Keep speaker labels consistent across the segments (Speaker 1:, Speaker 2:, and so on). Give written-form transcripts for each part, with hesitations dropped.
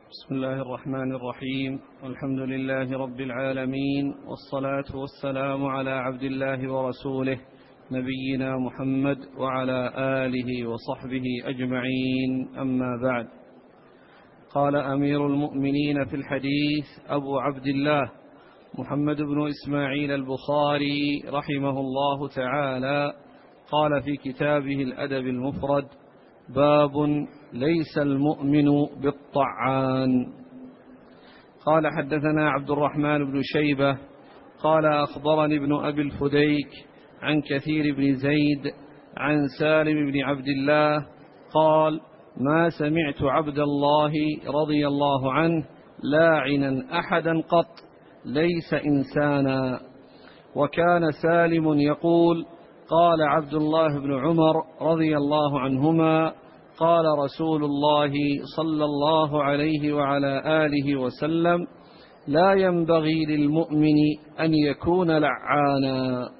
Speaker 1: بسم الله الرحمن الرحيم. الحمد لله رب العالمين، والصلاة والسلام على عبد الله ورسوله نبينا محمد وعلى آله وصحبه أجمعين، أما بعد. قال أمير المؤمنين في الحديث أبو عبد الله محمد بن إسماعيل البخاري رحمه الله تعالى، قال في كتابه الأدب المفرد: باب ليس المؤمن بالطعان. قال حدثنا عبد الرحمن بن شيبة قال أخبرني ابن أبي الفديك عن كثير بن زيد عن سالم بن عبد الله قال: ما سمعت عبد الله رضي الله عنه لاعنا أحدا قط، ليس إنسانا. وكان سالم يقول: قال عبد الله بن عمر رضي الله عنهما: قال رسول الله صلى الله عليه وعلى آله وسلم: لا ينبغي للمؤمن أن يكون لعانا.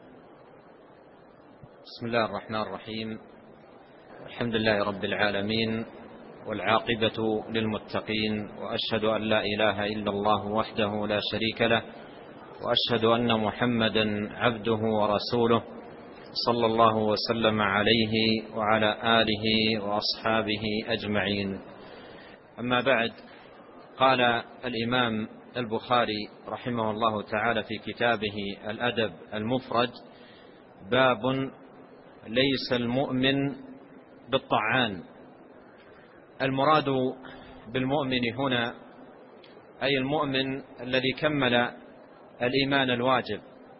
Speaker 2: بسم الله الرحمن الرحيم. الحمد لله رب العالمين، والعاقبة للمتقين، وأشهد أن لا إله إلا الله وحده لا شريك له، وأشهد أن محمدا عبده ورسوله صلى الله وسلم عليه وعلى آله وأصحابه أجمعين. أما بعد، قال الإمام البخاري رحمه الله تعالى في كتابه الأدب المفرد: باب ليس المؤمن بالطعان. المراد بالمؤمن هنا أي المؤمن الذي كمل الإيمان الواجب،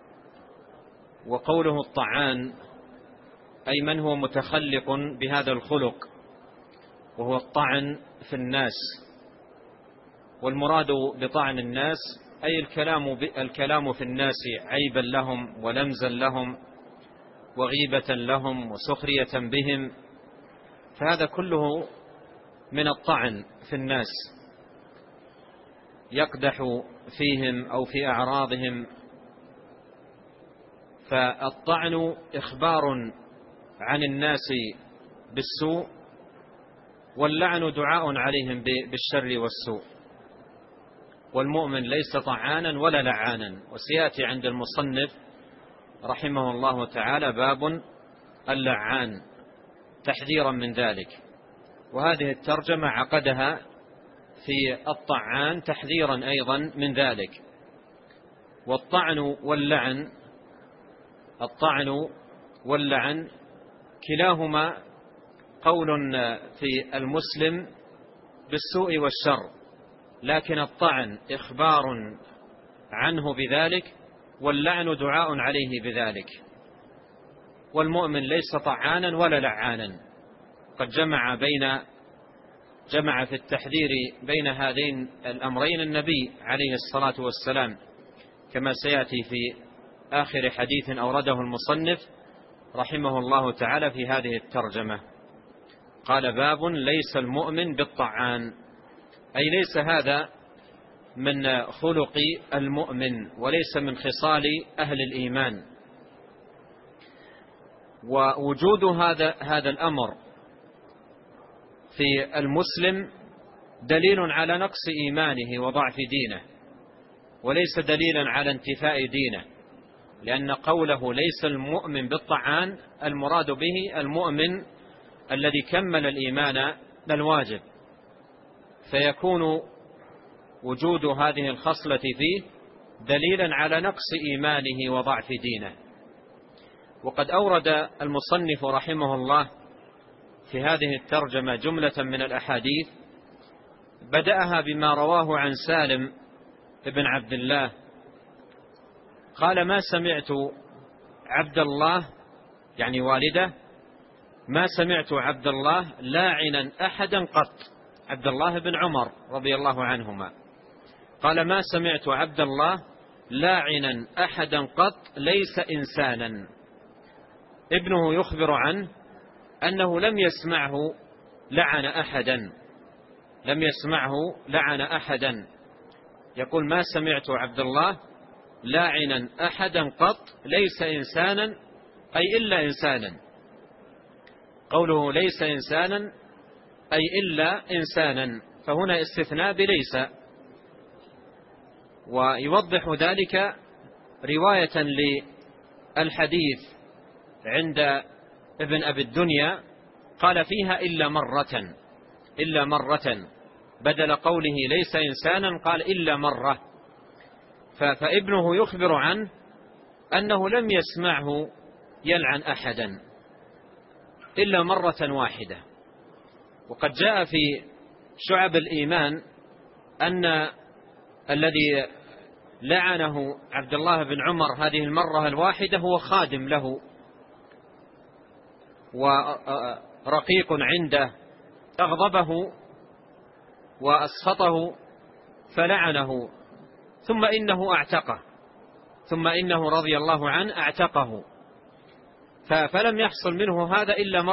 Speaker 2: وقوله الطعان أي من هو متخلق بهذا الخلق، وهو الطعن في الناس. والمراد بطعن الناس أي الكلام في الناس عيبا لهم ولمزا لهم وغيبة لهم وسخرية بهم، فهذا كله من الطعن في الناس، يقدح فيهم أو في أعراضهم. فالطعن إخبار عن الناس بالسوء، واللعن دعاء عليهم بالشر والسوء. والمؤمن ليس طعانا ولا لعانا. وسيأتي عند المصنف رحمه الله تعالى باب اللعان تحذيرا من ذلك، وهذه الترجمة عقدها في الطعان تحذيرا أيضا من ذلك. والطعن واللعن كلاهما قول في المسلم بالسوء والشر، لكن الطعن إخبار عنه بذلك، واللعن دعاء عليه بذلك. والمؤمن ليس طعانا ولا لعانا، قد جمع في التحذير بين هذين الأمرين النبي عليه الصلاة والسلام، كما سيأتي في آخر حديث أورده المصنف رحمه الله تعالى في هذه الترجمة. قال: باب ليس المؤمن بالطعان، أي ليس هذا من خلق المؤمن، وليس من خصال أهل الإيمان. ووجود هذا الأمر في المسلم دليل على نقص إيمانه وضعف دينه، وليس دليلا على انتفاء دينه، لأن قوله ليس المؤمن بالطعان المراد به المؤمن الذي كمل الإيمان الواجب، فيكون وجود هذه الخصلة فيه دليلا على نقص إيمانه وضعف دينه. وقد أورد المصنف رحمه الله في هذه الترجمة جملة من الأحاديث، بدأها بما رواه عن سالم ابن عبد الله قال: ما سمعت عبد الله، يعني والده، ما سمعت عبد الله لاعنا أحدا قط. عبد الله بن عمر رضي الله عنهما قال: ما سمعت عبد الله لاعنا أحدا قط، ليس إنسانا. ابنه يخبر عنه أنه لم يسمعه لعن أحدا، يقول: ما سمعت عبد الله لاعنا أحدا قط، ليس إنسانا أي إلا إنسانا. قوله ليس إنسانا أي إلا إنسانا، فهنا استثناء بليس. ويوضح ذلك رواية للحديث عند ابن أبي الدنيا قال فيها إلا مرة بدل قوله ليس إنسانا قال إلا مرة. فابنه يخبر عنه أنه لم يسمعه يلعن أحدا إلا مرة واحدة. وقد جاء في شعب الإيمان أن الذي لعنه عبد الله بن عمر هذه المرة الواحدة هو خادم له ورقيق عنده، أغضبه وأسخطه فلعنه، ثم إنه رضي الله عنه أعتقه، فلم يحصل منه هذا إلا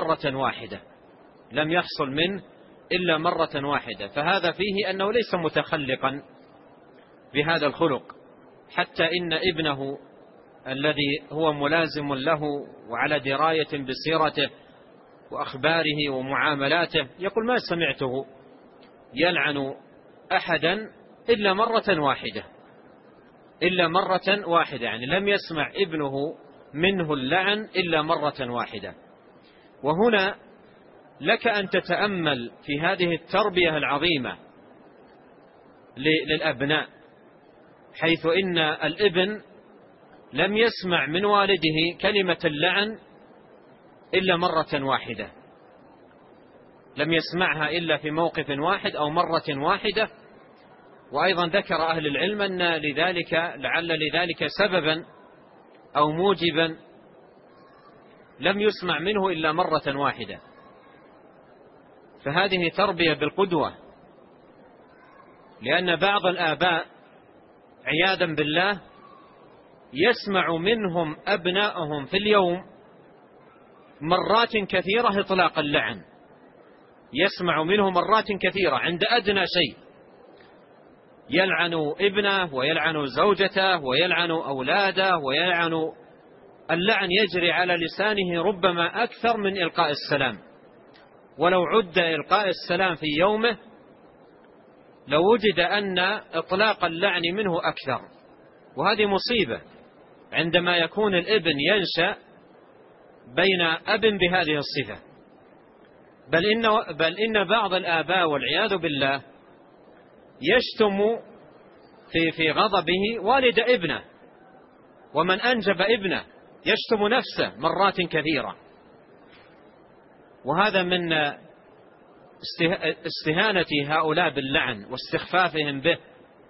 Speaker 2: مرة واحدة. فهذا فيه أنه ليس متخلقا بهذا الخلق، حتى إن ابنه الذي هو ملازم له وعلى دراية بسيرته وأخباره ومعاملاته يقول ما سمعته يلعن أحدا إلا مرة واحدة، يعني لم يسمع ابنه منه اللعن إلا مرة واحدة. وهنا لك أن تتأمل في هذه التربية العظيمة للأبناء، حيث إن الابن لم يسمع من والده كلمة اللعن إلا مرة واحدة، لم يسمعها إلا في موقف واحد أو مرة واحدة. وأيضا ذكر أهل العلم أن لعل لذلك سببا أو موجبا لم يسمع منه إلا مرة واحدة. فهذه تربية بالقدوة، لأن بعض الآباء عياذا بالله يسمع منهم أبنائهم في اليوم مرات كثيرة إطلاق اللعن، يسمع منه مرات كثيرة عند أدنى شيء يلعن ابنه ويلعن زوجته ويلعن أولاده ويلعن. اللعن يجري على لسانه ربما أكثر من إلقاء السلام، ولو عد إلقاء السلام في يومه لوجد أن إطلاق اللعن منه أكثر. وهذه مصيبة عندما يكون الابن ينشأ بين أب بهذه الصفة. بل إن بعض الآباء والعياذ بالله يشتم في غضبه والد ابنه، ومن أنجب ابنه يشتم نفسه مرات كثيرة. وهذا من استهانة هؤلاء باللعن واستخفافهم به.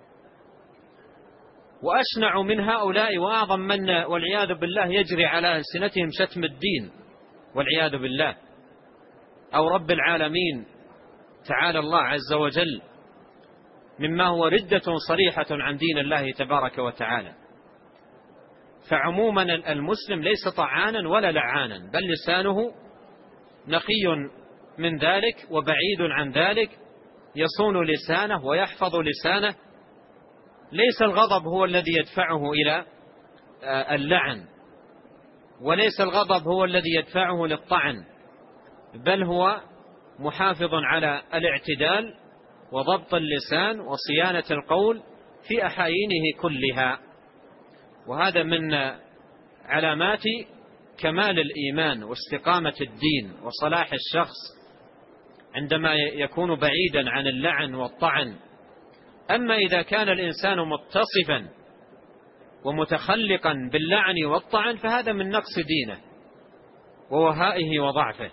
Speaker 2: وأشنع من هؤلاء وأعظم من والعياذ بالله يجري على ألسنتهم شتم الدين والعياذ بالله، أو رب العالمين تعالى الله عز وجل، مما هو ردة صريحة عن دين الله تبارك وتعالى. فعموما المسلم ليس طعانا ولا لعانا، بل لسانه نقي من ذلك وبعيد عن ذلك، يصون لسانه ويحفظ لسانه. ليس الغضب هو الذي يدفعه إلى اللعن، وليس الغضب هو الذي يدفعه للطعن، بل هو محافظ على الاعتدال وضبط اللسان وصيانة القول في أحايينه كلها. وهذا من علامات كمال الإيمان واستقامة الدين وصلاح الشخص عندما يكون بعيدا عن اللعن والطعن. أما إذا كان الإنسان متصفا ومتخلقا باللعن والطعن فهذا من نقص دينه ووهائه وضعفه.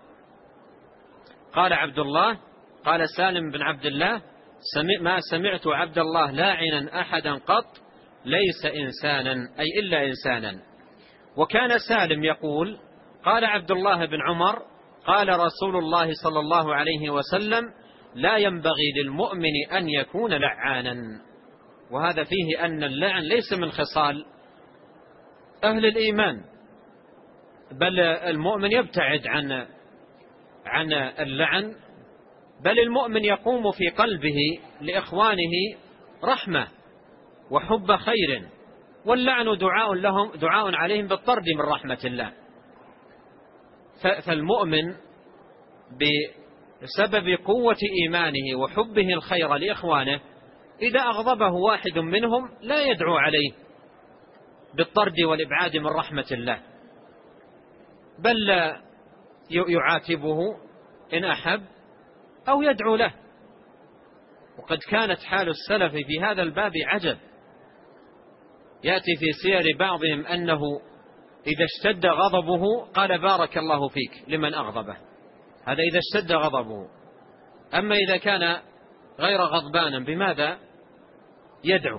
Speaker 2: قال عبد الله، قال سالم بن عبد الله: ما سمعت عبد الله لاعنا أحدا قط ليس إنسانا، أي إلا إنسانا. وكان سالم يقول: قال عبد الله بن عمر: قال رسول الله صلى الله عليه وسلم: لا ينبغي للمؤمن أن يكون لعانا. وهذا فيه أن اللعن ليس من خصال أهل الإيمان، بل المؤمن يبتعد عن اللعن، بل المؤمن يقوم في قلبه لإخوانه رحمة وحب خير، واللعن دعاء عليهم بالطرد من رحمة الله. فالمؤمن بسبب قوة إيمانه وحبه الخير لإخوانه إذا أغضبه واحد منهم لا يدعو عليه بالطرد والإبعاد من رحمة الله، بل يعاتبه إن أحب أو يدعو له. وقد كانت حال السلف في هذا الباب عجب، يأتي في سير بعضهم أنه إذا اشتد غضبه قال بارك الله فيك لمن أغضبه، هذا إذا اشتد غضبه. أما إذا كان غير غضبانا بماذا يدعو؟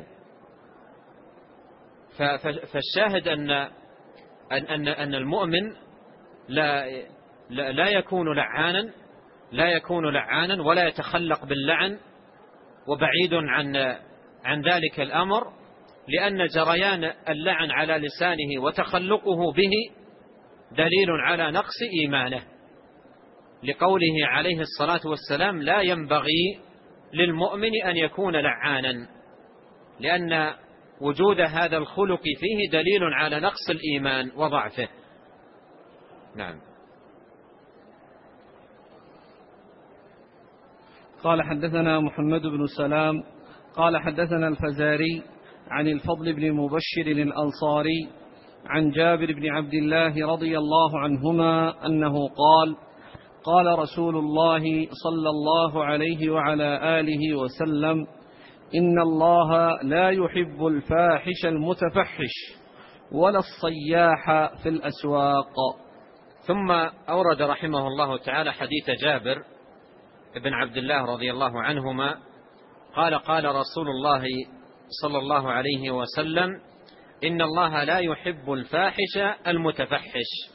Speaker 2: فالشاهد أن المؤمن لا يكون لعانا ولا يتخلق باللعن، وبعيد عن ذلك الأمر، لأن جريان اللعن على لسانه وتخلقه به دليل على نقص إيمانه، لقوله عليه الصلاة والسلام لا ينبغي للمؤمن أن يكون لعانا، لأن وجود هذا الخلق فيه دليل على نقص الإيمان وضعفه. نعم.
Speaker 1: قال حدثنا محمد بن سلام قال حدثنا الفزاري عن الفضل بن مبشر الأنصاري عن جابر بن عبد الله رضي الله عنهما أنه قال قال رسول الله صلى الله عليه وعلى آله وسلم إن الله لا يحب الفاحش المتفحش ولا الصياح في الأسواق.
Speaker 2: ثم أورد رحمه الله تعالى حديث جابر بن عبد الله رضي الله عنهما قال قال رسول الله صلى الله عليه وسلم إن الله لا يحب الفاحش المتفحش.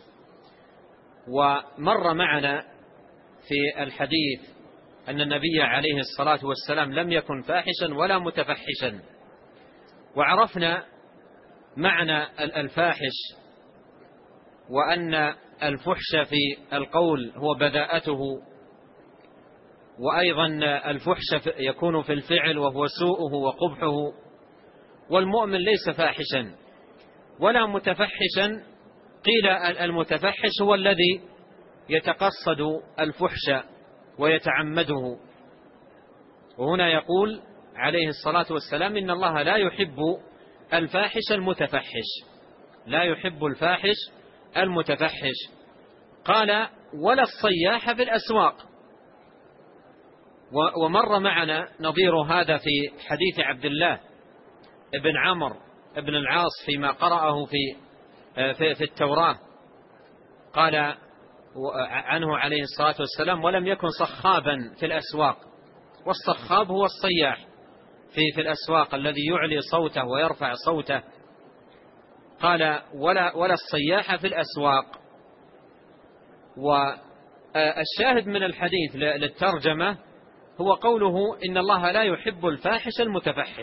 Speaker 2: ومر معنا في الحديث أن النبي عليه الصلاة والسلام لم يكن فاحشا ولا متفحشا، وعرفنا معنى الفاحش، وأن الفحش في القول هو بذاءته، وأيضا الفحش يكون في الفعل وهو سوءه وقبحه. والمؤمن ليس فاحشا ولا متفحشا، قيل المتفحش هو الذي يتقصد الفحش ويتعمده. وهنا يقول عليه الصلاة والسلام إن الله لا يحب الفاحش المتفحش، لا يحب الفاحش المتفحش. قال ولا الصياح في الأسواق. ومر معنا نظير هذا في حديث عبد الله ابن عمرو ابن العاص فيما قرأه في التوراة، قال عنه عليه الصلاة والسلام ولم يكن صخابا في الأسواق. والصخاب هو الصياح في الأسواق الذي يعلي صوته ويرفع صوته. قال ولا الصياح في الأسواق. والشاهد من الحديث للترجمة هو قوله إن الله لا يحب الفاحش المتفحش.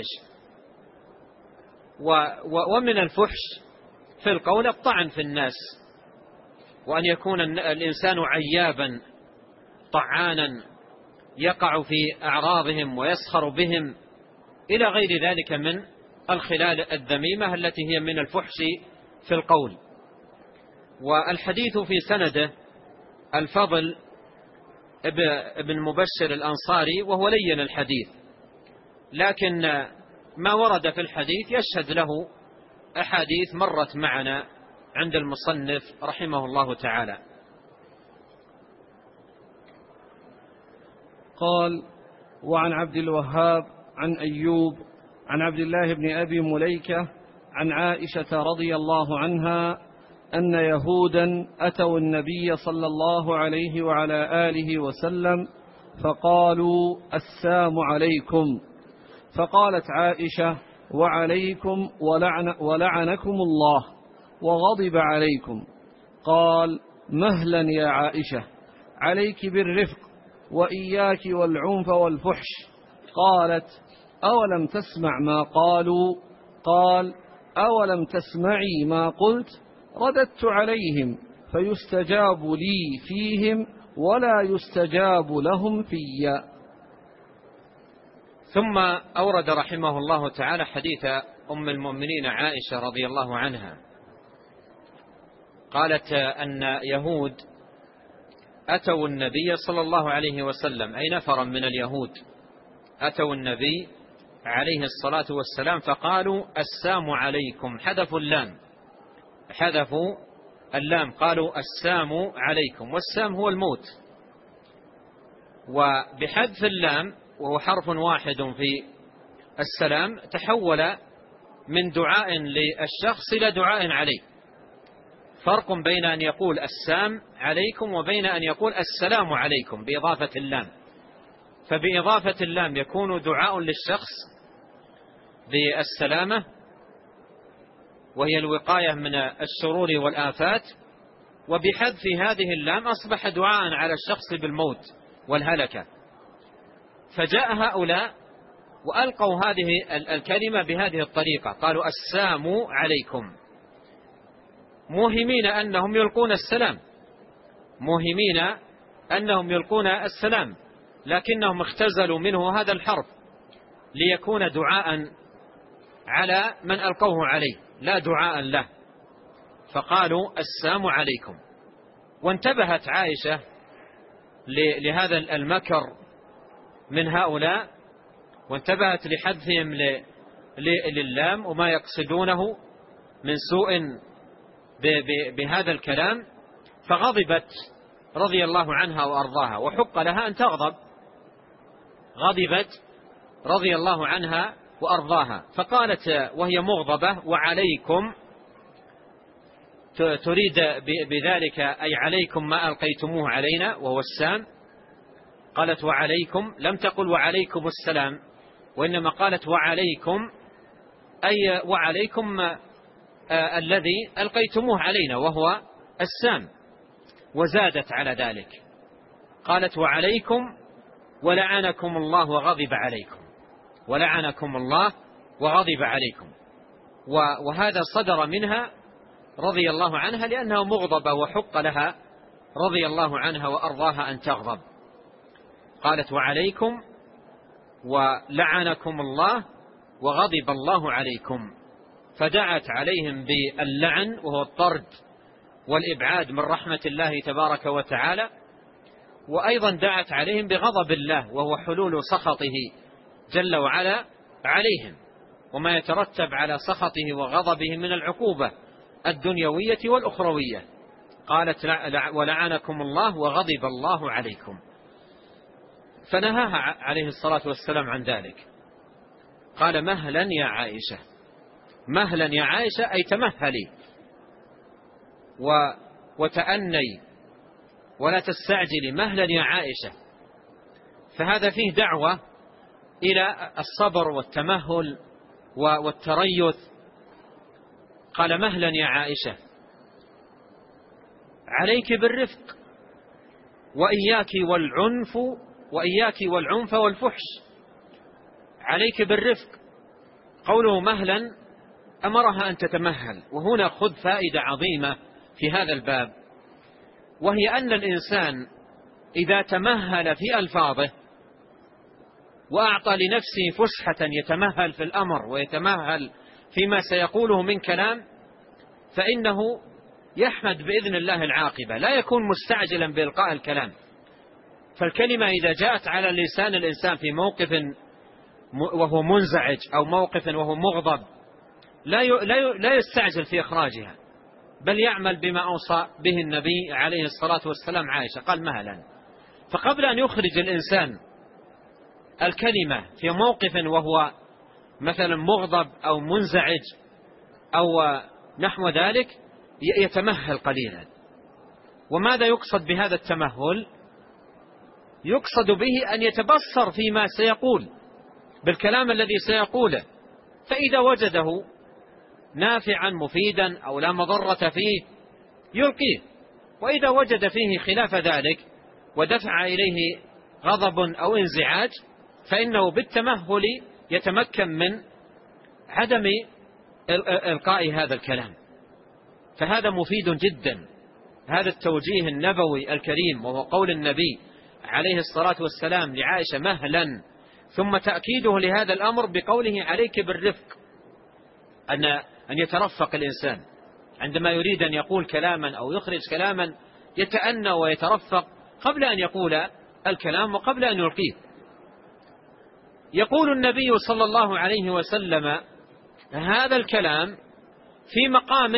Speaker 2: ومن الفحش في القول الطعن في الناس، وأن يكون الإنسان عيابا طعانا يقع في أعراضهم ويسخر بهم إلى غير ذلك من الخلال الذميمة التي هي من الفحش في القول. والحديث في سنده الفضل ابن مبشر الأنصاري وهو لين الحديث، لكن ما ورد في الحديث يشهد له أحاديث مرت معنا عند المصنف رحمه الله تعالى.
Speaker 1: قال وعن عبد الوهاب عن أيوب عن عبد الله بن أبي مليكة عن عائشة رضي الله عنها أن يهودا أتوا النبي صلى الله عليه وعلى آله وسلم فقالوا السلام عليكم، فقالت عائشة وعليكم ولعنكم الله وغضب عليكم. قال مهلا يا عائشة، عليك بالرفق وإياك والعنف والفحش. قالت أولم تسمع ما قالوا؟ قال أولم تسمعي ما قلت؟ رددت عليهم فيستجاب لي فيهم ولا يستجاب لهم في.
Speaker 2: ثم أورد رحمه الله تعالى حديث أم المؤمنين عائشة رضي الله عنها، قالت أن يهود أتوا النبي صلى الله عليه وسلم، أي نفرا من اليهود أتوا النبي عليه الصلاة والسلام فقالوا السام عليكم، حذفوا اللام قالوا السام عليكم، والسام هو الموت. وبحذف اللام وهو حرف واحد في السلام تحول من دعاء للشخص إلى دعاء عليه. فرق بين أن يقول السام عليكم وبين أن يقول السلام عليكم بإضافة اللام. فبإضافة اللام يكون دعاء للشخص بالسلامة وهي الوقاية من الشرور والآفات، وبحذف هذه اللام أصبح دعاء على الشخص بالموت والهلكة. فجاء هؤلاء وألقوا هذه الكلمة بهذه الطريقة، قالوا السام عليكم، موهمين أنهم يلقون السلام، لكنهم اختزلوا منه هذا الحرف ليكون دعاء على من ألقوه عليه لا دعاء له، فقالوا السام عليكم. وانتبهت عائشة لهذا المكر من هؤلاء، وانتبهت لحذفهم للام وما يقصدونه من سوء بهذا الكلام، فغضبت رضي الله عنها وأرضاها، وحق لها أن تغضب. غضبت رضي الله عنها وأرضاها فقالت وهي مغضبة وعليكم، تريد بذلك أي عليكم ما ألقيتموه علينا وهو السام. قالت وعليكم، لم تقل وعليكم السلام، وإنما قالت وعليكم أي وعليكم الذي ألقيتموه علينا وهو السام. وزادت على ذلك قالت وعليكم ولعنكم الله وغضب عليكم، ولعنكم الله وغضب عليكم. وهذا صدر منها رضي الله عنها لأنها مغضبة وحق لها رضي الله عنها وأرضاها أن تغضب. قالت وعليكم ولعنكم الله وغضب الله عليكم، فدعت عليهم باللعن وهو الطرد والإبعاد من رحمة الله تبارك وتعالى، وأيضا دعت عليهم بغضب الله وهو حلول سخطه جل وعلا عليهم، وما يترتب على سخطه وغضبه من العقوبة الدنيوية والأخروية. قالت ولعنكم الله وغضب الله عليكم، فنهاها عليه الصلاة والسلام عن ذلك. قال مهلا يا عائشة، مهلا يا عائشة أي تمهلي وتأني ولا تستعجلي، مهلا يا عائشة. فهذا فيه دعوة إلى الصبر والتمهل والتريث. قال مهلا يا عائشة، عليك بالرفق وإياك والعنف والفحش. عليك بالرفق، قوله مهلا أمرها أن تتمهل. وهنا خذ فائدة عظيمة في هذا الباب، وهي أن الإنسان إذا تمهل في ألفاظه وأعطى لنفسه فسحة يتمهل في الأمر ويتمهل فيما سيقوله من كلام، فإنه يحمد بإذن الله العاقبة، لا يكون مستعجلا بإلقاء الكلام. فالكلمة إذا جاءت على لسان الإنسان في موقف وهو منزعج أو موقف وهو مغضب لا يستعجل في إخراجها، بل يعمل بما أوصى به النبي عليه الصلاة والسلام عائشة، قال مهلا. فقبل أن يخرج الإنسان الكلمة في موقف وهو مثلا مغضب أو منزعج أو نحو ذلك يتمهل قليلا. وماذا يقصد بهذا التمهل؟ يقصد به أن يتبصر فيما سيقول بالكلام الذي سيقوله، فإذا وجده نافعا مفيدا أو لا مضرة فيه يلقيه، وإذا وجد فيه خلاف ذلك ودفع إليه غضب أو انزعاج فإنه بالتمهل يتمكن من عدم إلقاء هذا الكلام. فهذا مفيد جدا، هذا التوجيه النبوي الكريم، وهو قول النبي عليه الصلاة والسلام لعائشة مهلا، ثم تأكيده لهذا الأمر بقوله عليك بالرفق، أن يترفق الإنسان عندما يريد أن يقول كلاما أو يخرج كلاما، يتأنى ويترفق قبل أن يقول الكلام وقبل أن يلقيه. يقول النبي صلى الله عليه وسلم هذا الكلام في مقام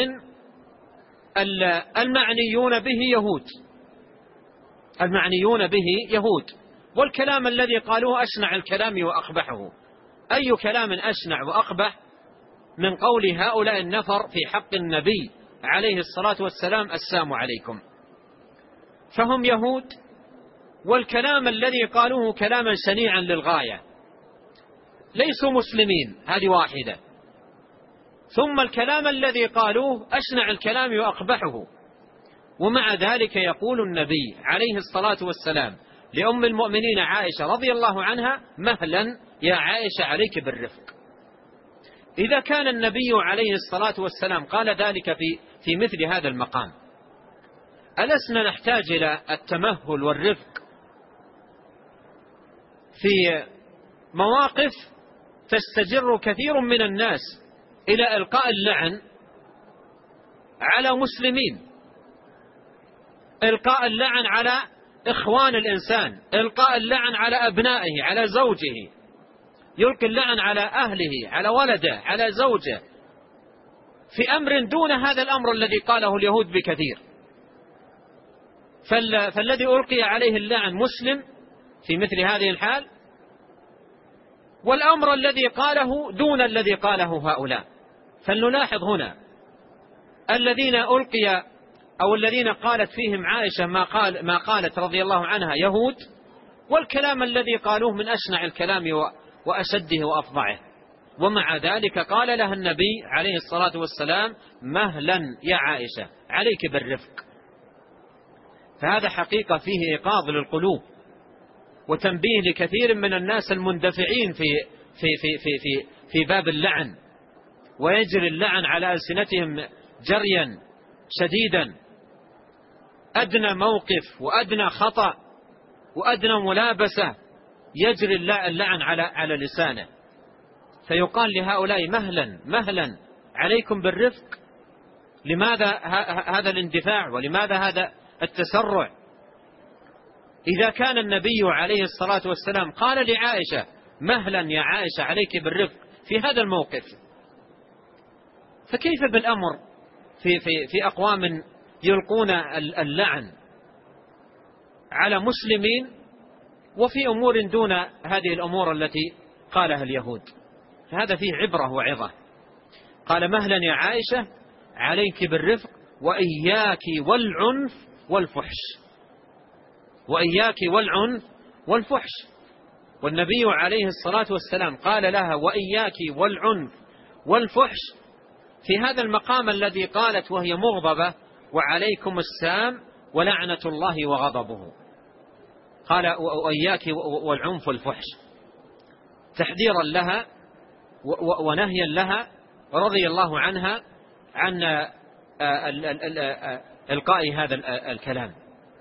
Speaker 2: المعنيون به يهود، المعنيون به يهود، والكلام الذي قالوه أشنع الكلام وأقبحه. أي كلام أشنع وأقبح من قول هؤلاء النفر في حق النبي عليه الصلاة والسلام السلام عليكم؟ فهم يهود، والكلام الذي قالوه كلاما شنيعا للغاية، ليسوا مسلمين، هذه واحدة. ثم الكلام الذي قالوه أشنع الكلام وأقبحه، ومع ذلك يقول النبي عليه الصلاة والسلام لأم المؤمنين عائشة رضي الله عنها مهلا يا عائشة عليك بالرفق. إذا كان النبي عليه الصلاة والسلام قال ذلك في مثل هذا المقام، ألسنا نحتاج إلى التمهل والرفق في مواقف تستجر كثير من الناس إلى إلقاء اللعن على مسلمين، إلقاء اللعن على إخوان الإنسان، إلقاء اللعن على أبنائه، على زوجه، يلقي اللعن على أهله، على ولده، على زوجه، في أمر دون هذا الأمر الذي قاله اليهود بكثير. فالذي ألقي عليه اللعن مسلم في مثل هذه الحال، والأمر الذي قاله دون الذي قاله هؤلاء. فلنلاحظ هنا الذين ألقي أو الذين قالت فيهم عائشة ما قالت رضي الله عنها يهود، والكلام الذي قالوه من أشنع الكلام وأشده وأفظعه، ومع ذلك قال لها النبي عليه الصلاة والسلام مهلا يا عائشة عليك بالرفق. فهذا حقيقة فيه إيقاظ للقلوب وتنبيه لكثير من الناس المندفعين في باب اللعن، ويجري اللعن على ألسنتهم جريا شديدا. أدنى موقف وأدنى خطأ وأدنى ملابسة يجري اللعن على لسانه، فيقال لهؤلاء مهلا عليكم بالرفق. لماذا هذا الاندفاع ولماذا هذا التسرع؟ إذا كان النبي عليه الصلاة والسلام قال لعائشة مهلا يا عائشة عليك بالرفق في هذا الموقف، فكيف بالأمر في أقوام يلقون اللعن على مسلمين وفي أمور دون هذه الأمور التي قالها اليهود؟ فهذا فيه عبرة وعظة. قال مهلا يا عائشة عليك بالرفق وإياك والعنف والفحش، وإياك والعنف والفحش. والنبي عليه الصلاة والسلام قال لها وإياك والعنف والفحش في هذا المقام الذي قالت وهي مغضبة وعليكم السام ولعنة الله وغضبه. قال وإياك والعنف والفحش تحذيرا لها ونهيا لها رضي الله عنها عن إلقاء هذا الكلام.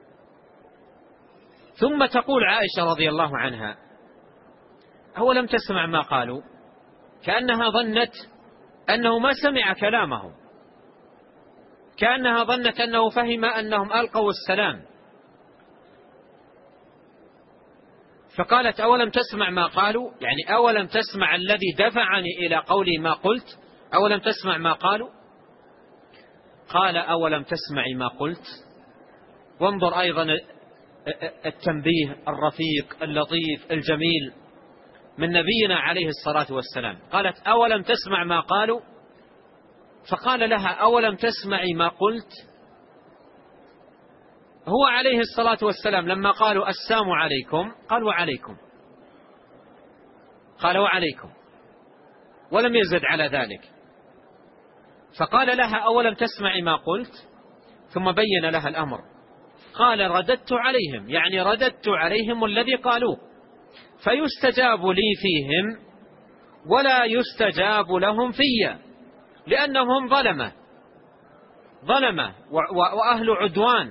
Speaker 2: ثم تقول عائشة رضي الله عنها أولم تسمع ما قالوا؟ كأنها ظنت أنه ما سمع كلامه، كأنها ظنت أنه فهم أنهم ألقوا السلام، فقالت أولم تسمع ما قالوا، يعني أولم تسمع الذي دفعني إلى قولي ما قلت؟ أولم تسمع ما قالوا؟ قال أولم تسمعي ما قلت؟ وانظر أيضا التنبيه الرفيق اللطيف الجميل من نبينا عليه الصلاة والسلام. قالت أولم تسمع ما قالوا؟ فقال لها أولم تسمعي ما قلت؟ هو عليه الصلاة والسلام لما قالوا السلام عليكم قال وعليكم، قال وعليكم، ولم يزد على ذلك. فقال لها أولم تسمعي ما قلت؟ ثم بين لها الأمر، قال رددت عليهم، يعني رددت عليهم الذي قالوه، فيستجاب لي فيهم ولا يستجاب لهم في، لأنهم ظلمة وأهل عدوان،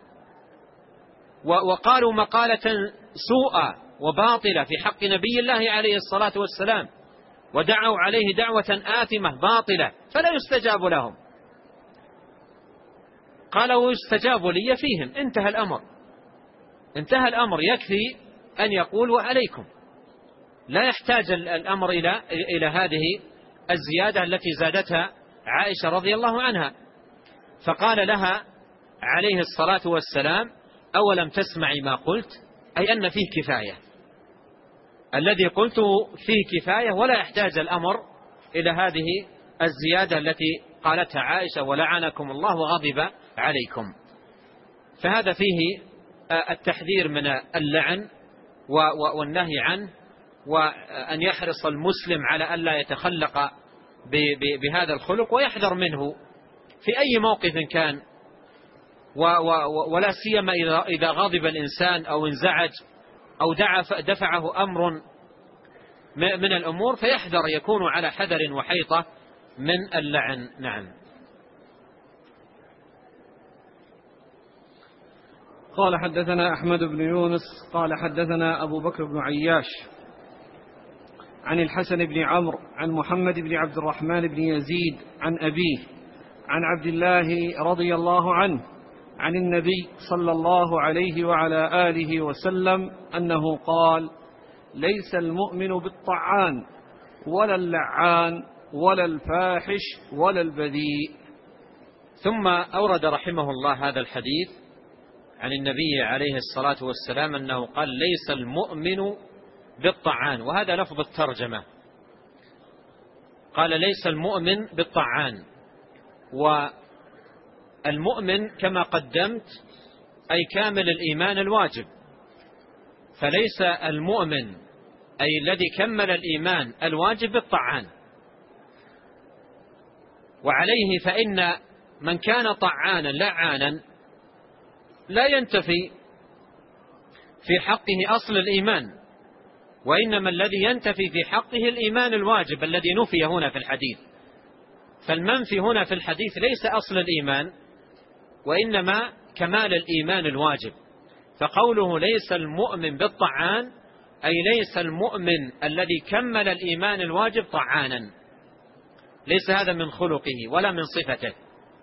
Speaker 2: وقالوا مقالة سوءة وباطلة في حق نبي الله عليه الصلاة والسلام، ودعوا عليه دعوة آثمة باطلة، فلا يستجاب لهم. قال ويستجاب لي فيهم، انتهى الأمر. انتهى الأمر، يكفي أن يقول وعليكم، لا يحتاج الأمر إلى هذه الزيادة التي زادتها عائشة رضي الله عنها. فقال لها عليه الصلاة والسلام: أولم تسمعي ما قلت؟ أي أن فيه كفاية، الذي قلته فيه كفاية، ولا يحتاج الأمر إلى هذه الزيادة التي قالتها عائشة: ولعنكم الله وغضب عليكم. فهذا فيه التحذير من اللعن والنهي عنه، وأن يحرص المسلم على ألا يتخلق بهذا الخلق ويحذر منه في أي موقف كان، ولا سيما إذا غضب الإنسان أو انزعج أو دفعه أمر من الأمور، فيحذر، يكون على حذر وحيطة من اللعن. نعم.
Speaker 1: قال حدثنا أحمد بن يونس قال حدثنا أبو بكر بن عياش عن الحسن بن عمرو عن محمد بن عبد الرحمن بن يزيد عن أبيه عن عبد الله رضي الله عنه عن النبي صلى الله عليه وعلى آله وسلم أنه قال: ليس المؤمن بالطعان ولا اللعان ولا الفاحش ولا البذيء.
Speaker 2: ثم أورد رحمه الله هذا الحديث عن النبي عليه الصلاة والسلام أنه قال: ليس المؤمن بالطعان، وهذا لفظ الترجمة، قال: ليس المؤمن بالطعان. والمؤمن كما قدمت أي كامل الإيمان الواجب، فليس المؤمن أي الذي كمل الإيمان الواجب بالطعان. وعليه فإن من كان طعانا لعانا لا ينتفي في حقه أصل الإيمان، وإنما الذي ينتفي في حقه الإيمان الواجب الذي نفي هنا في الحديث. فالمنفي هنا في الحديث ليس أصل الإيمان، وإنما كمال الإيمان الواجب. فقوله ليس المؤمن بالطعان أي ليس المؤمن الذي كمل الإيمان الواجب طعانا، ليس هذا من خلقه ولا من صفته.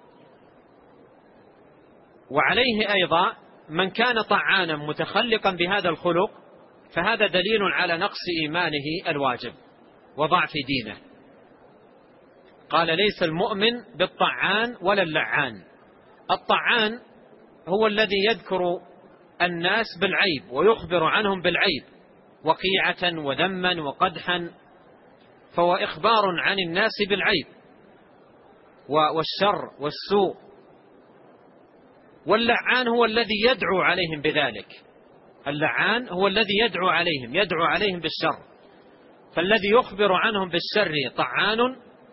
Speaker 2: وعليه أيضا من كان طعانا متخلقا بهذا الخلق فهذا دليل على نقص إيمانه الواجب وضعف دينه. قال: ليس المؤمن بالطعان ولا اللعان. الطعان هو الذي يذكر الناس بالعيب ويخبر عنهم بالعيب، وقيعة وذما وقدحا، فهو إخبار عن الناس بالعيب والشر والسوء. واللعان هو الذي يدعو عليهم بذلك، اللعان هو الذي يدعو عليهم بالشر، فالذي يخبر عنهم بالشر طعان،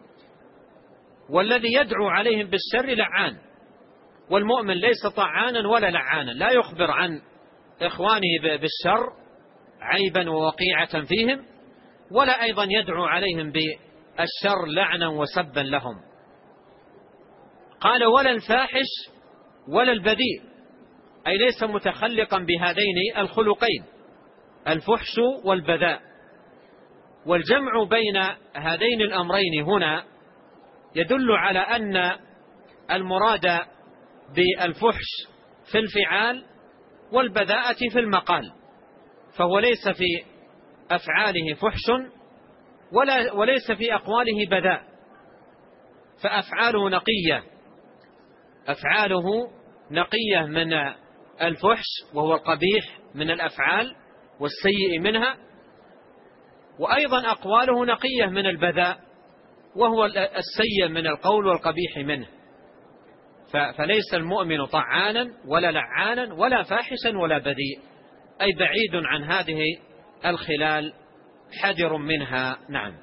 Speaker 2: والذي يدعو عليهم بالشر لعان. والمؤمن ليس طعانا ولا لعانا، لا يخبر عن إخوانه بالشر عيبا ووقيعة فيهم، ولا أيضا يدعو عليهم بالشر لعنا وسبا لهم. قال: ولا الفاحش ولا البذيء، أي ليس متخلقا بهذين الخلقين، الفحش والبذاء. والجمع بين هذين الأمرين هنا يدل على أن المراد بالفحش في الفعال والبذاءة في المقال، فهو ليس في أفعاله فحش وليس في أقواله بذاء، فأفعاله نقية من الفحش وهو القبيح من الأفعال والسيء منها، وأيضا أقواله نقية من البذاء وهو السيء من القول والقبيح منه. فليس المؤمن طعانا ولا لعانا ولا فاحشا ولا بذيء، أي بعيد عن هذه الخلال، حذر منها. نعم.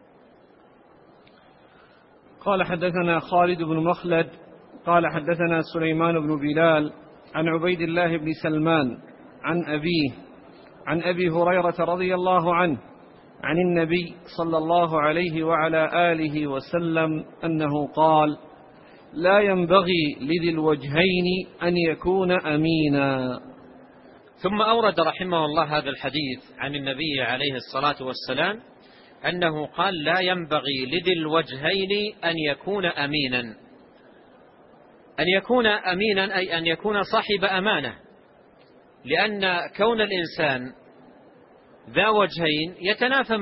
Speaker 1: قال حدثنا خالد بن مخلد قال حدثنا سليمان بن بلال عن عبيد الله بن سلمان عن أبيه عن أبي هريرة رضي الله عنه عن النبي صلى الله عليه وعلى آله وسلم أنه قال: لا ينبغي لذي الوجهين أن يكون أمينا.
Speaker 2: ثم أورد رحمه الله هذا الحديث عن النبي عليه الصلاة والسلام أنه قال: لا ينبغي لذي الوجهين أن يكون أمينا. أن يكون أمينا أي أن يكون صاحب أمانة، لأن كون الإنسان ذا وجهين يتنافى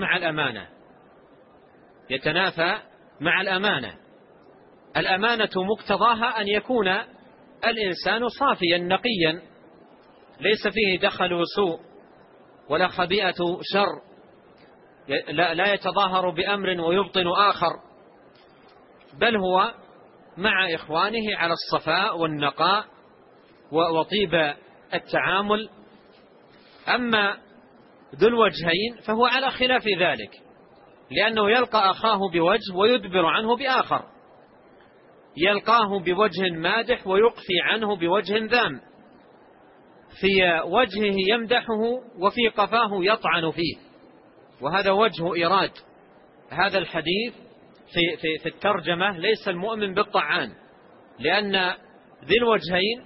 Speaker 2: مع الأمانة. الأمانة مقتضاها أن يكون الإنسان صافيا نقيا ليس فيه دخل وسوء ولا خبيئة شر، لا يتظاهر بأمر ويبطن آخر، بل هو مع إخوانه على الصفاء والنقاء وطيب التعامل. أما ذو الوجهين فهو على خلاف ذلك، لأنه يلقى أخاه بوجه ويدبر عنه بآخر، يلقاه بوجه مادح ويقفي عنه بوجه ذام، في وجهه يمدحه وفي قفاه يطعن فيه، وهذا وجه إيراد هذا الحديث في الترجمة: ليس المؤمن بالطعان، لأن ذي الوجهين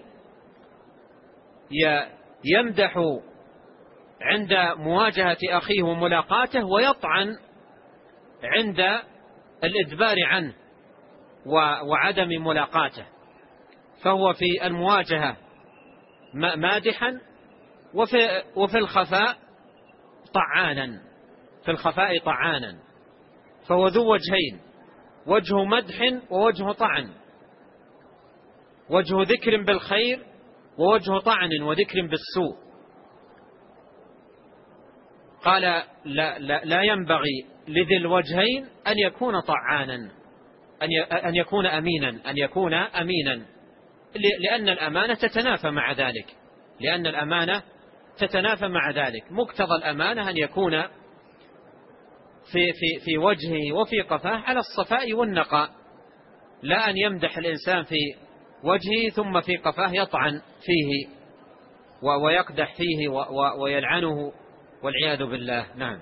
Speaker 2: يمدح عند مواجهة أخيه وملاقاته ويطعن عند الإدبار عنه وعدم ملاقاته، فهو في المواجهة مادحا وفي الخفاء طعانا، فهو ذو وجهين: وجه مدح ووجه طعن، وجه ذكر بالخير ووجه طعن وذكر بالسوء. قال لا ينبغي لذي الوجهين أن يكون طعانا، أن يكون أمينا، لأن الأمانة تتنافى مع ذلك. مقتضى الأمانة أن يكون في وجهه وفي قفاه على الصفاء والنقاء، لا أن يمدح الإنسان في وجهه ثم في قفاه يطعن فيه ويقدح فيه ويلعنه والعياذ بالله. نعم.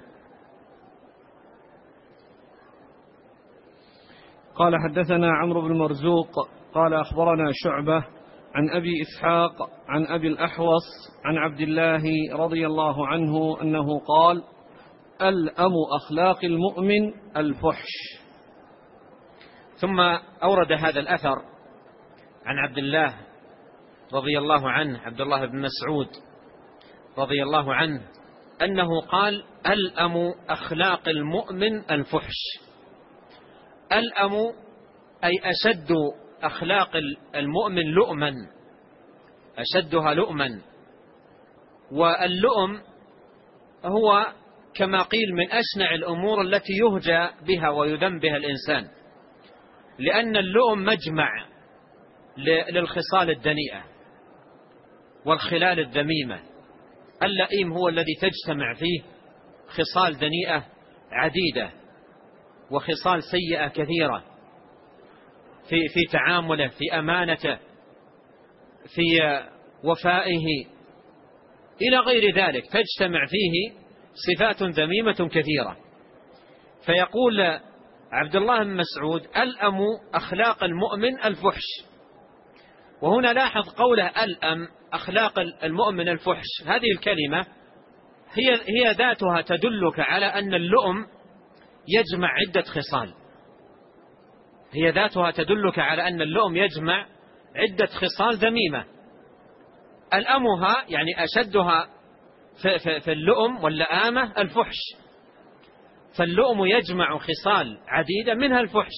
Speaker 1: قال: حدثنا عمرو بن مرزوق قال: أخبرنا شعبة عن أبي إسحاق عن أبي الأحوص عن عبد الله رضي الله عنه أنه قال: ألأم أخلاق المؤمن الفحش.
Speaker 2: ثم أورد هذا الأثر عن عبد الله رضي الله عنه، عبد الله بن مسعود رضي الله عنه، أنه قال: ألأم أخلاق المؤمن الفحش. ألأم أي أشد أخلاق المؤمن لؤما، أشدها لؤما. واللؤم هو كما قيل من أشنع الأمور التي يهجى بها ويذم بها الإنسان، لأن اللؤم مجمع للخصال الدنيئة والخلال الذميمة. اللئيم هو الذي تجتمع فيه خصال دنيئة عديدة وخصال سيئة كثيرة في تعامله، في أمانته، في وفائه، إلى غير ذلك، تجتمع فيه صفات ذميمة كثيرة. فيقول عبد الله بن مسعود: ألأم أخلاق المؤمن الفحش. وهنا لاحظ قوله ألأم أخلاق المؤمن الفحش، هذه الكلمة هي ذاتها تدلك على أن اللؤم يجمع عدة خصال، هي ذاتها تدلك على أن اللؤم يجمع عدة خصال ذميمة. ألأمها يعني أشدها في اللؤم واللآمة الفحش، فاللؤم يجمع خصال عديدة منها الفحش.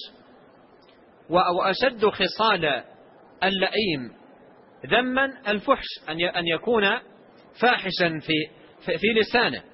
Speaker 2: وأشد خصال اللئيم ذما الفحش، أن يكون فاحشا في لسانه،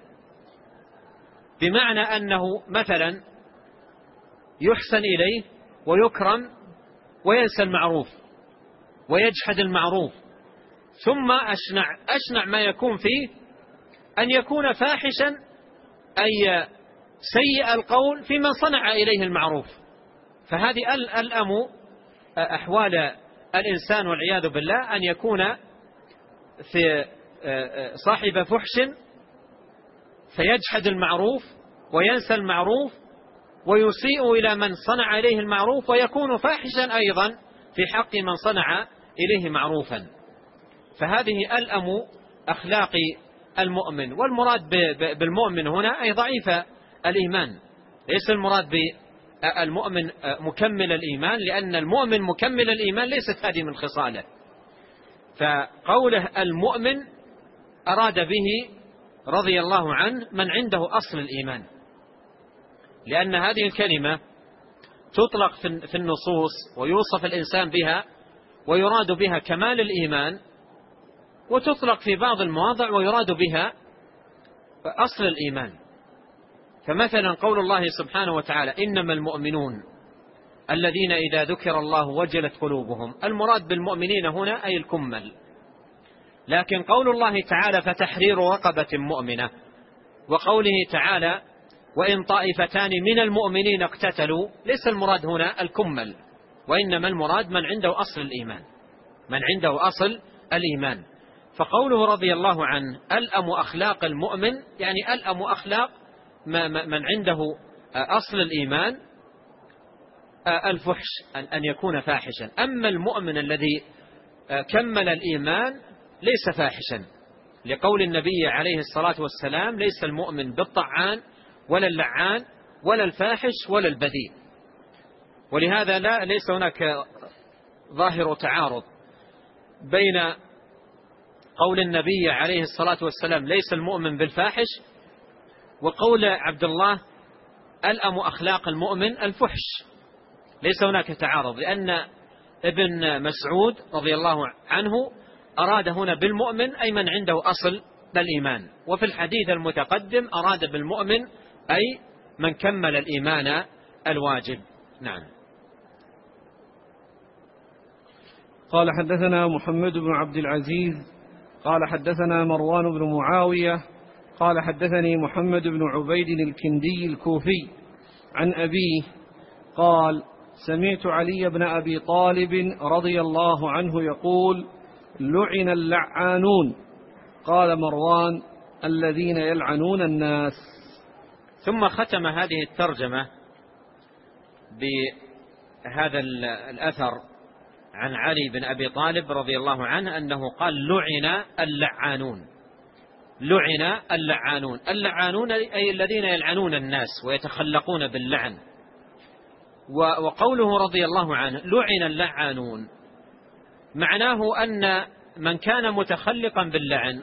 Speaker 2: بمعنى أنه مثلا يحسن إليه ويكرم وينسى المعروف ويجحد المعروف، ثم أشنع ما يكون فيه أن يكون فاحشا، أي سيء القول في من صنع إليه المعروف. فهذه ألأم أحوال الإنسان والعياذ بالله، أن يكون في صاحب فحش فيجحد المعروف وينسى المعروف ويسيء إلى من صنع إليه المعروف، ويكون فاحشا أيضا في حق من صنع إليه معروفا. فهذه ألأم أخلاق المؤمن. والمراد بالمؤمن هنا أي ضعيف الإيمان، ليس المراد بالمؤمن مكمل الإيمان، لأن المؤمن مكمل الإيمان ليست هذه من خصاله. فقوله المؤمن أراد به رضي الله عنه من عنده أصل الإيمان، لأن هذه الكلمة تطلق في النصوص ويوصف الإنسان بها ويراد بها كمال الإيمان، وتطلق في بعض المواضع ويراد بها أصل الإيمان. فمثلا قول الله سبحانه وتعالى إنما المؤمنون الذين إذا ذكر الله وجلت قلوبهم، المراد بالمؤمنين هنا أي الكمل. لكن قول الله تعالى فتحرير رقبة مؤمنة، وقوله تعالى وإن طائفتان من المؤمنين اقتتلوا، ليس المراد هنا الكمل، وإنما المراد من عنده أصل الإيمان، من عنده أصل الإيمان. فقوله رضي الله عنه ألأم أخلاق المؤمن، يعني ألأم أخلاق من عنده أصل الإيمان الفحش، أن يكون فاحشا. أما المؤمن الذي كمل الإيمان ليس فاحشا، لقول النبي عليه الصلاة والسلام ليس المؤمن بالطعان ولا اللعان ولا الفاحش ولا البذيء. ولهذا ليس هناك ظاهر تعارض بين قول النبي عليه الصلاة والسلام ليس المؤمن بالفاحش وقول عبد الله ألأم أخلاق المؤمن الفحش. ليس هناك تعارض، لأن ابن مسعود رضي الله عنه أراد هنا بالمؤمن أي من عنده أصل الإيمان، وفي الحديث المتقدم أراد بالمؤمن أي من كمل الإيمان الواجب. نعم.
Speaker 1: قال حدثنا محمد بن عبد العزيز قال حدثنا مروان بن معاوية قال حدثني محمد بن عبيد الكندي الكوفي عن أبيه قال سمعت علي بن أبي طالب رضي الله عنه يقول لعن اللعانون. قال مروان الذين يلعنون الناس.
Speaker 2: ثم ختم هذه الترجمة بهذا الأثر عن علي بن أبي طالب رضي الله عنه أنه قال لعن اللعانون. لعن اللعانون، اللعانون أي الذين يلعنون الناس ويتخلقون باللعن. وقوله رضي الله عنه لعن اللعانون معناه أن من كان متخلقا باللعن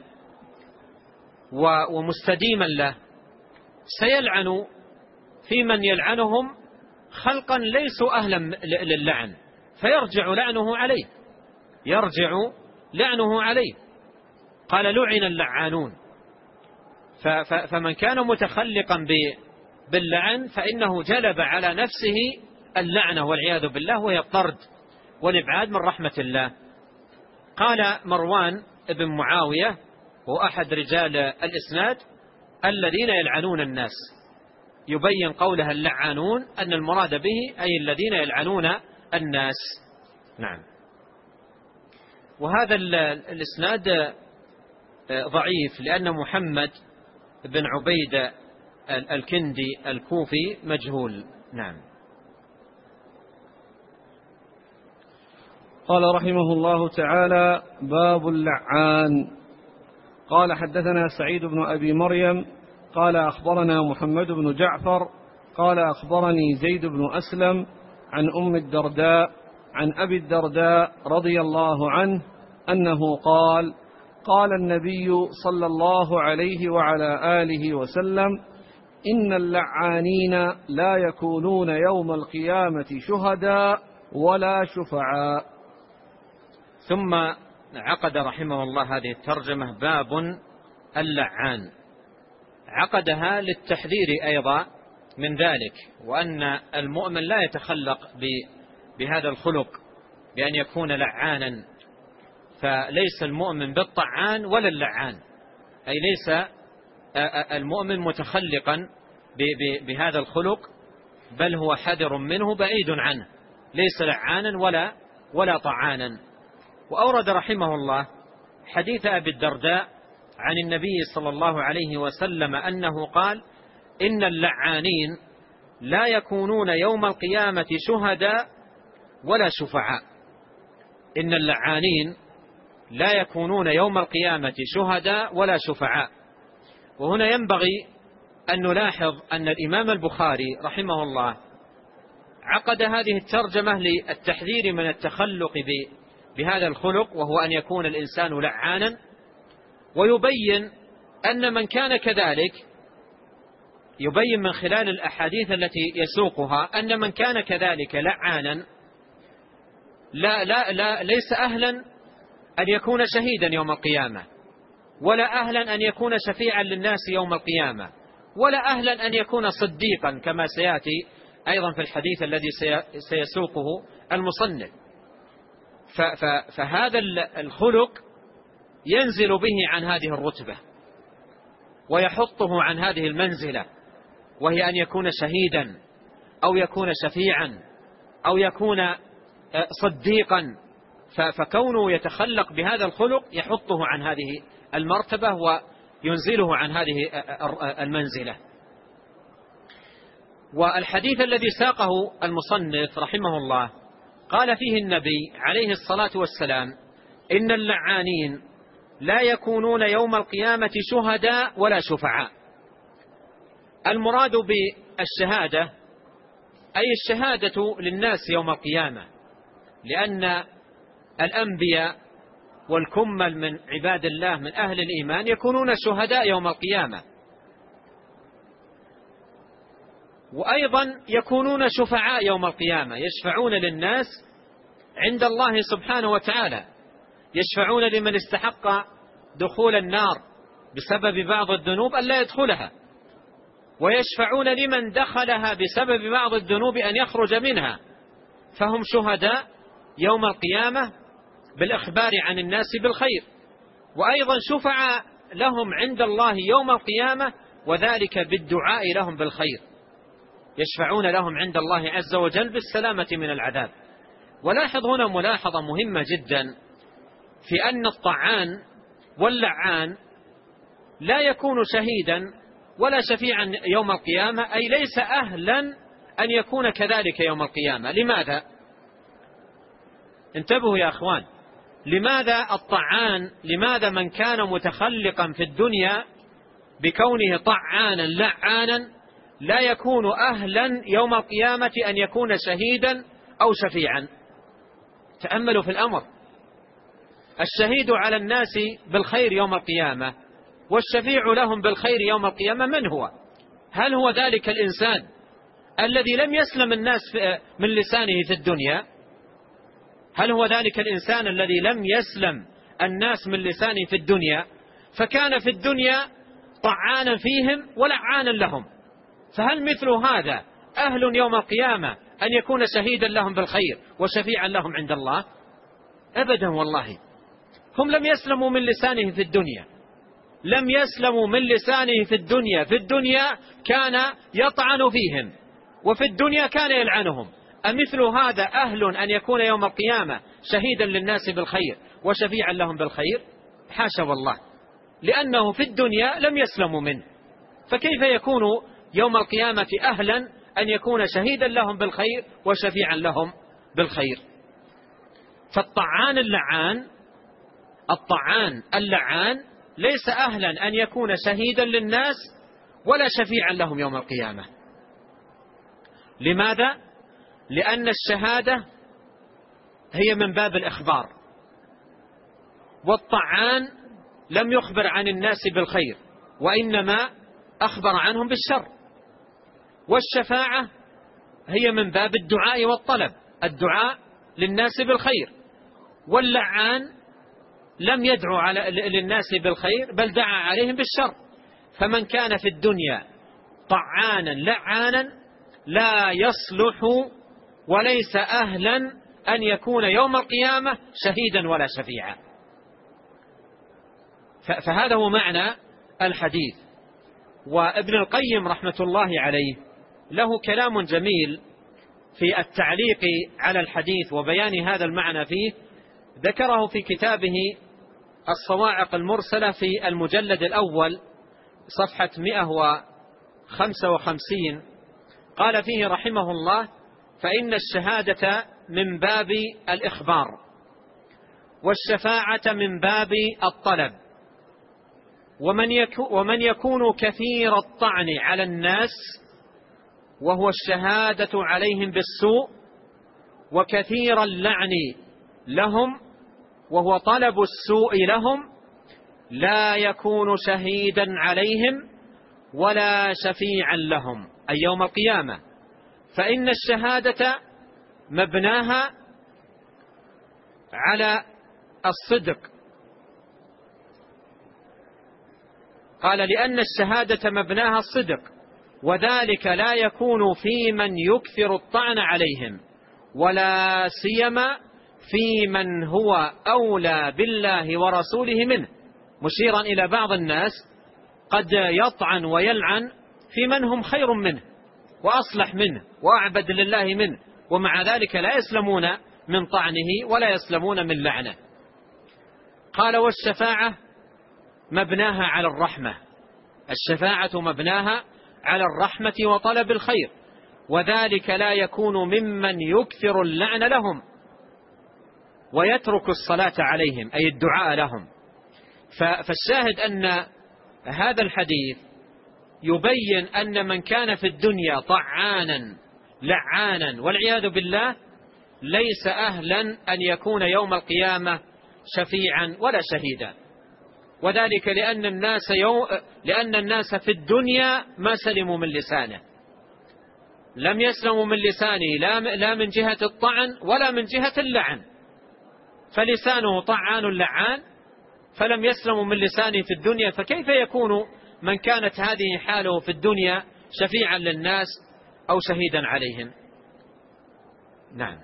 Speaker 2: ومستديما له سيلعن في من يلعنهم خلقا ليسوا أهلا للعن، فيرجع لعنه عليه، يرجع لعنه عليه. قال لعن اللعانون، فمن كان متخلقا باللعن فإنه جلب على نفسه اللعنة والعياذ بالله، وهي الطرد والإبعاد من رحمة الله. قال مروان بن معاوية هو أحد رجال الإسناد الذين يلعنون الناس، يبين قولها اللعانون أن المراد به أي الذين يلعنون الناس. نعم. وهذا الإسناد ضعيف لأن محمد بن عبيد الكندي الكوفي مجهول. نعم.
Speaker 1: قال رحمه الله تعالى باب اللعان. قال حدثنا سعيد بن أبي مريم قال أخبرنا محمد بن جعفر قال أخبرني زيد بن أسلم عن أم الدرداء عن أبي الدرداء رضي الله عنه أنه قال قال النبي صلى الله عليه وعلى آله وسلم إن اللعانين لا يكونون يوم القيامة شهداء ولا شفعاء.
Speaker 2: ثم عقد رحمه الله هذه الترجمة باب اللعان، عقدها للتحذير أيضا من ذلك، وأن المؤمن لا يتخلق بهذا الخلق بأن يكون لعانا، فليس المؤمن بالطعان ولا اللعان، أي ليس المؤمن متخلقا بهذا الخلق، بل هو حذر منه بعيد عنه، ليس لعانا ولا طعانا. وأورد رحمه الله حديث أبي الدرداء عن النبي صلى الله عليه وسلم أنه قال إن اللعانين لا يكونون يوم القيامة شهداء ولا شفعاء. إن اللعانين لا يكونون يوم القيامة شهداء ولا شفعاء. وهنا ينبغي أن نلاحظ أن الإمام البخاري رحمه الله عقد هذه الترجمة للتحذير من التخلق بهذا الخلق، وهو أن يكون الإنسان لعانا، ويبين أن من كان كذلك، يبين من خلال الأحاديث التي يسوقها أن من كان كذلك لعانا ليس أهلا أن يكون شهيدا يوم القيامة، ولا أهلا أن يكون شفيعا للناس يوم القيامة، ولا أهلا أن يكون صديقا كما سيأتي أيضا في الحديث الذي سيسوقه المصنف. فهذا الخلق ينزل به عن هذه الرتبة ويحطه عن هذه المنزلة، وهي أن يكون شهيدا أو يكون شفيعا أو يكون صديقا. فكونه يتخلق بهذا الخلق يحطه عن هذه المرتبة وينزله عن هذه المنزلة. والحديث الذي ساقه المصنف رحمه الله قال فيه النبي عليه الصلاة والسلام: إن اللعانين لا يكونون يوم القيامة شهداء ولا شفعاء. المراد بالشهادة أي الشهادة للناس يوم القيامة، لأن الأنبياء والكمل من عباد الله من أهل الإيمان يكونون شهداء يوم القيامة، وأيضا يكونون شفعاء يوم القيامة، يشفعون للناس عند الله سبحانه وتعالى، يشفعون لمن استحق دخول النار بسبب بعض الذنوب أن لا يدخلها، ويشفعون لمن دخلها بسبب بعض الذنوب أن يخرج منها، فهم شهداء يوم القيامة بالإخبار عن الناس بالخير، وأيضا شفعاء لهم عند الله يوم القيامة، وذلك بالدعاء لهم بالخير، يشفعون لهم عند الله عز وجل بالسلامة من العذاب. ولاحظ هنا ملاحظة مهمة جدا في أن الطعان واللعان لا يكون شهيدا ولا شفيعا يوم القيامة، أي ليس أهلا أن يكون كذلك يوم القيامة. لماذا؟ انتبهوا يا أخوان، لماذا الطعان؟ لماذا من كان متخلقا في الدنيا بكونه طعانا لعانا لا يكون أهلا يوم القيامة أن يكون شهيدا أو شفيعا؟ تأملوا في الأمر. الشهيد على الناس بالخير يوم القيامة والشفيع لهم بالخير يوم القيامة من هو؟ هل هو ذلك الإنسان الذي لم يسلم الناس من لسانه في الدنيا؟ هل هو ذلك الإنسان الذي لم يسلم الناس من لسانه في الدنيا فكان في الدنيا طعانا فيهم ولعانا لهم؟ فهل مثل هذا أهل يوم القيامة أن يكون شهيدا لهم بالخير وشفيعا لهم عند الله؟ أبدا والله. هم لم يسلموا من لسانه في الدنيا، لم يسلموا من لسانه في الدنيا. في الدنيا كان يطعن فيهم، وفي الدنيا كان يلعنهم. أمثل هذا أهل أن يكون يوم القيامة شهيدا للناس بالخير وشفيعا لهم بالخير؟ حاشا والله، لأنه في الدنيا لم يسلموا منه، فكيف يكون يوم القيامة أهلا أن يكون شهيدا لهم بالخير وشفيعا لهم بالخير؟ فالطعان اللعان ليس أهلا أن يكون شهيدا للناس ولا شفيعا لهم يوم القيامة. لماذا؟ لأن الشهادة هي من باب الإخبار، والطعان لم يخبر عن الناس بالخير وإنما أخبر عنهم بالشر، والشفاعة هي من باب الدعاء والطلب، الدعاء للناس بالخير، واللعان لم يدعو للناس بالخير بل دعا عليهم بالشر. فمن كان في الدنيا طعانا لعانا لا يصلح وليس أهلا أن يكون يوم القيامة شهيدا ولا شفيعا. فهذا هو معنى الحديث. وابن القيم رحمة الله عليه له كلام جميل في التعليق على الحديث وبيان هذا المعنى فيه، ذكره في كتابه الصواعق المرسلة في المجلد الأول صفحة 155. قال فيه رحمه الله: فإن الشهادة من باب الإخبار، والشفاعة من باب الطلب، ومن يكون كثير الطعن على الناس وهو الشهادة عليهم بالسوء، وكثير اللعن لهم وهو طلب السوء لهم، لا يكون شهيدا عليهم ولا شفيعا لهم، أي يوم القيامة، فإن الشهادة مبناها على الصدق. قال لأن الشهادة مبناها الصدق، وذلك لا يكون في من يكثر الطعن عليهم، ولا سيما في من هو أولى بالله ورسوله منه، مشيرا إلى بعض الناس قد يطعن ويلعن في من هم خير منه وأصلح منه وأعبد لله منه، ومع ذلك لا يسلمون من طعنه ولا يسلمون من لعنه. قال والشفاعة مبناها على الرحمة، الشفاعة مبناها على الرحمة وطلب الخير، وذلك لا يكون ممن يكثر اللعن لهم ويترك الصلاة عليهم، أي الدعاء لهم. فالشاهد أن هذا الحديث يبين أن من كان في الدنيا طعانا لعانا والعياذ بالله ليس أهلا أن يكون يوم القيامة شفيعا ولا شهيدا، وذلك لأن الناس في الدنيا ما سلموا من لسانه، لم يسلموا من لسانه لا من جهة الطعن ولا من جهة اللعن، فلسانه طعان لعان فلم يسلموا من لسانه في الدنيا، فكيف يكون من كانت هذه حاله في الدنيا شفيعا للناس أو شهيدا عليهم؟ نعم.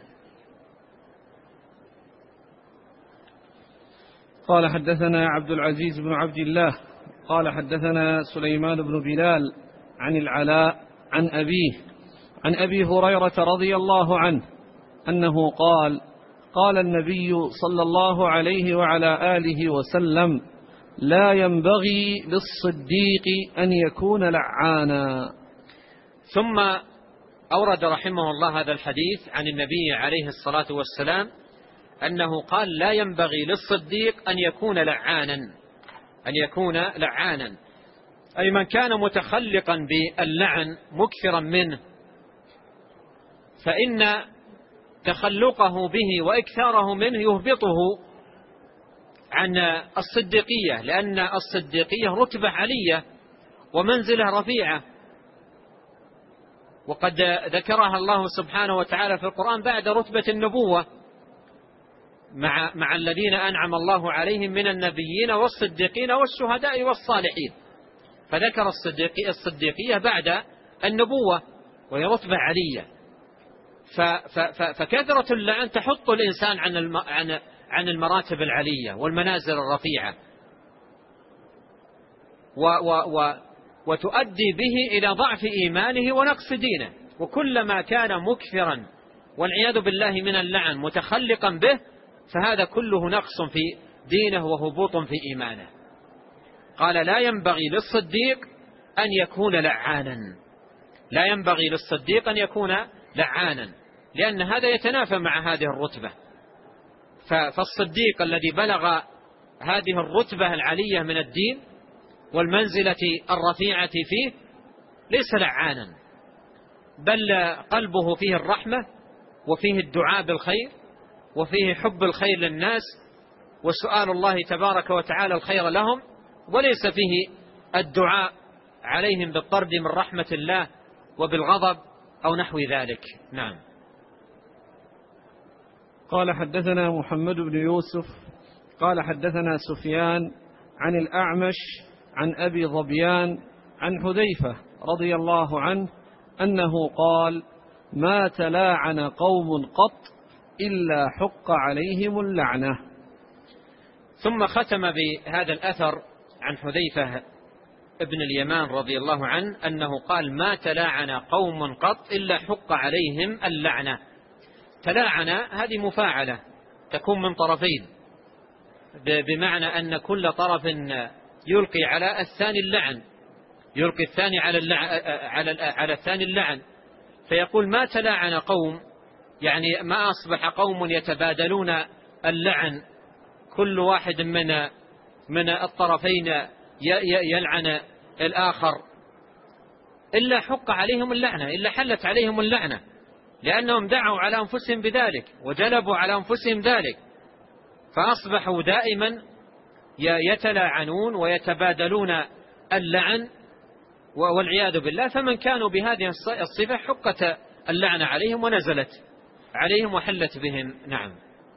Speaker 1: قال حدثنا عبد العزيز بن عبد الله قال حدثنا سليمان بن بلال عن العلاء عن أبيه عن أبي هريرة رضي الله عنه أنه قال: قال النبي صلى الله عليه وعلى آله وسلم: لا ينبغي للصديق أن يكون لعانا.
Speaker 2: ثم أورد رحمه الله هذا الحديث عن النبي عليه الصلاة والسلام أنه قال: لا ينبغي للصديق أن يكون لعانا، أي من كان متخلقا باللعن مكثرا منه، فإن تخلقه به وإكثاره منه يهبطه عن الصديقية، لأن الصديقية رتبة علية ومنزلة رفيعة، وقد ذكرها الله سبحانه وتعالى في القرآن بعد رتبة النبوة مع الذين أنعم الله عليهم من النبيين والصديقين والشهداء والصالحين، فذكر الصديقية بعد النبوة وهي رتبة علية. فكثرة اللعن تحط الإنسان عن المراتب العلية والمنازل الرفيعة، وتؤدي به إلى ضعف إيمانه ونقص دينه، وكلما كان مكثرا والعياذ بالله من اللعن متخلقا به فهذا كله نقص في دينه وهبوط في إيمانه. قال: لا ينبغي للصديق أن يكون لعانا، لا ينبغي للصديق أن يكون لعانا، لأن هذا يتنافى مع هذه الرتبة. فالصديق الذي بلغ هذه الرتبة العلية من الدين والمنزلة الرفيعة فيه ليس لعانا، بل قلبه فيه الرحمة وفيه الدعاء بالخير وفيه حب الخير للناس وسؤال الله تبارك وتعالى الخير لهم، وليس فيه الدعاء عليهم بالطرد من رحمة الله وبالغضب أو نحو ذلك. نعم.
Speaker 1: قال حدثنا محمد بن يوسف قال حدثنا سفيان عن الأعمش عن أبي ظبيان عن حذيفة رضي الله عنه أنه قال: ما تلاعن قوم قط إلا حق عليهم اللعنة.
Speaker 2: ثم ختم بهذا الأثر عن حذيفة ابن اليمان رضي الله عنه أنه قال: ما تلاعن قوم قط إلا حق عليهم اللعنة. تلاعن هذه مفاعلة تكون من طرفين، بمعنى أن كل طرف يلقي على الثاني اللعن، يلقي الثاني على الثاني اللعن، فيقول: ما تلاعن قوم، يعني ما أصبح قوم يتبادلون اللعن، كل واحد من الطرفين يلعن الآخر، إلا حق عليهم اللعنة، إلا حلت عليهم اللعنة، لأنهم دعوا على أنفسهم بذلك وجلبوا على أنفسهم ذلك، فأصبحوا دائما يتلاعنون ويتبادلون اللعن والعياذ بالله. فمن كانوا بهذه الصفة حقت اللعنة عليهم ونزلت عليهم وحلت بهم. نعم.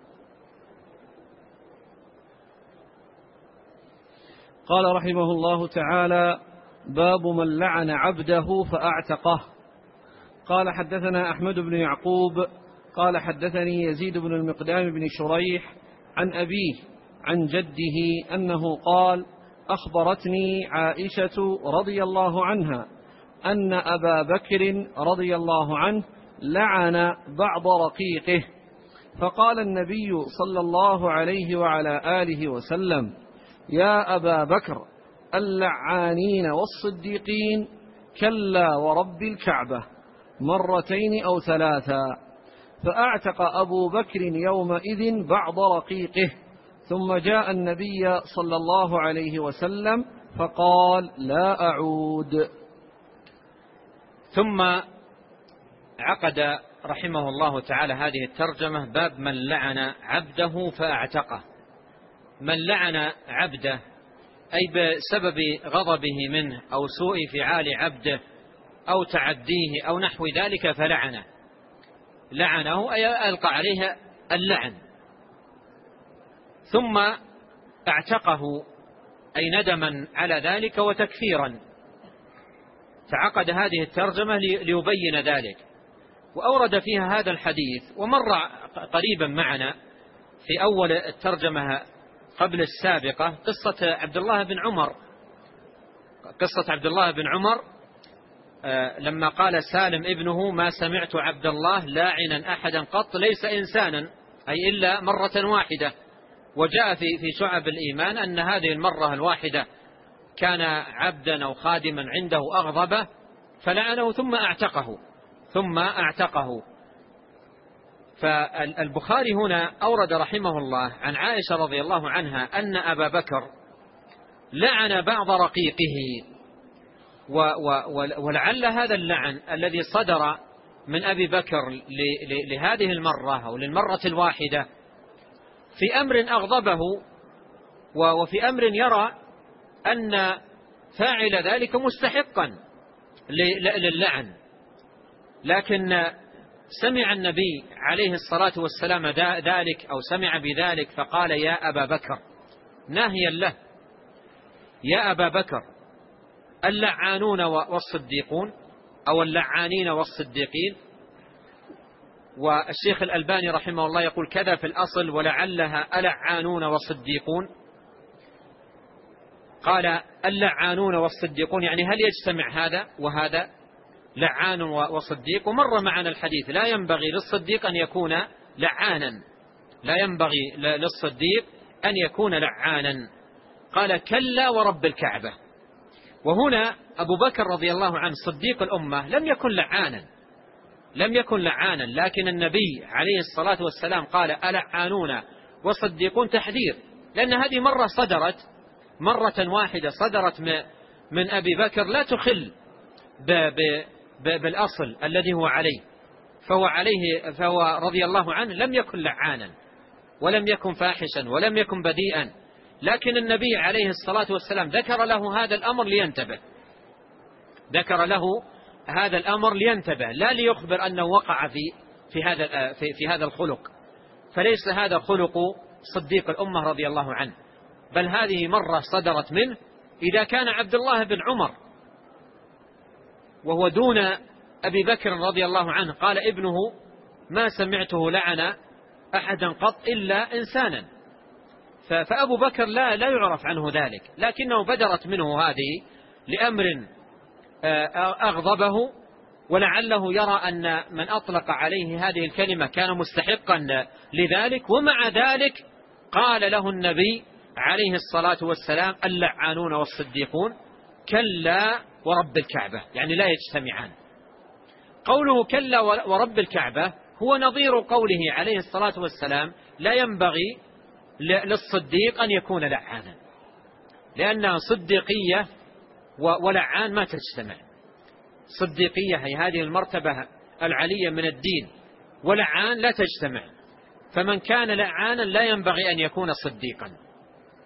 Speaker 1: قال رحمه الله تعالى: باب من لعن عبده فأعتقه. قال: حدثنا أحمد بن يعقوب قال: حدثني يزيد بن المقدام بن شريح عن أبيه عن جده أنه قال: أخبرتني عائشة رضي الله عنها أن أبا بكر رضي الله عنه لعن بعض رقيقه، فقال النبي صلى الله عليه وعلى آله وسلم: يا أبا بكر، اللعانين والصديقين كلا ورب الكعبة، مرتين أو ثلاثا. فأعتق أبو بكر يومئذ بعض رقيقه، ثم جاء النبي صلى الله عليه وسلم فقال: لا أعود.
Speaker 2: ثم عقد رحمه الله تعالى هذه الترجمة: باب من لعن عبده فأعتقه. من لعن عبده أي بسبب غضبه منه أو سوء فعال عبده أو تعديه أو نحو ذلك لعنه أي ألقى عليه اللعن، ثم اعتقه أي ندما على ذلك وتكفيرا. فعقد هذه الترجمة ليبين ذلك، وأورد فيها هذا الحديث. ومر قريبا معنا في أول الترجمة قبل السابقة قصة عبد الله بن عمر لما قال سالم ابنه: ما سمعت عبد الله لاعنا أحدا قط ليس إنسانا، أي إلا مرة واحدة. وجاء في شعب الإيمان أن هذه المرة الواحدة كان عبدا أو خادما عنده أغضبه فلعنه ثم اعتقه. فالبخاري هنا أورد رحمه الله عن عائشة رضي الله عنها أن أبا بكر لعن بعض رقيقه، ولعل هذا اللعن الذي صدر من أبي بكر لهذه المرة أو للمرة الواحدة في أمر أغضبه، وفي أمر يرى أن فاعل ذلك مستحقا للعن، لكن سمع النبي عليه الصلاة والسلام ذلك أو سمع بذلك فقال: يا أبا بكر، ناهيا له: يا أبا بكر، اللعانون والصديقون أو اللعانين والصديقين. والشيخ الألباني رحمه الله يقول كذا في الأصل: ولعلها ألعانون وصديقون. قال: اللعانون والصديقون، يعني هل يجتمع هذا وهذا؟ لعان وصديق. ومر معنا الحديث: لا ينبغي للصديق أن يكون لعانا، لا ينبغي للصديق أن يكون لعانا. قال: كلا ورب الكعبة. وهنا أبو بكر رضي الله عنه صديق الأمة لم يكن لعانا، لكن النبي عليه الصلاة والسلام قال: ألعانون وصديقون تحذير، لأن هذه مرة واحدة صدرت من أبي بكر لا تخل بالأصل الذي هو عليه، فهو رضي الله عنه لم يكن لعانا ولم يكن فاحشا ولم يكن بديئا، لكن النبي عليه الصلاة والسلام ذكر له هذا الأمر لينتبه، لا ليخبر أنه وقع في هذا الخلق، فليس هذا خلق صديق الأمة رضي الله عنه، بل هذه مرة صدرت منه. إذا كان عبد الله بن عمر وهو دون أبي بكر رضي الله عنه قال ابنه: ما سمعته لعن أحدا قط إلا إنسانا، فأبو بكر لا يعرف عنه ذلك، لكنه بدرت منه هذه لأمر أغضبه، ولعله يرى أن من أطلق عليه هذه الكلمة كان مستحقا لذلك. ومع ذلك قال له النبي عليه الصلاة والسلام: اللعانون والصديقون كلا ورب الكعبة، يعني لا يجتمعان. قوله كلا ورب الكعبة هو نظير قوله عليه الصلاة والسلام: لا ينبغي للصديق أن يكون لعانا، لأن صديقية ولعان ما تجتمع. صديقية هي هذه المرتبة العلية من الدين، ولعان لا تجتمع، فمن كان لعانا لا ينبغي أن يكون صديقا.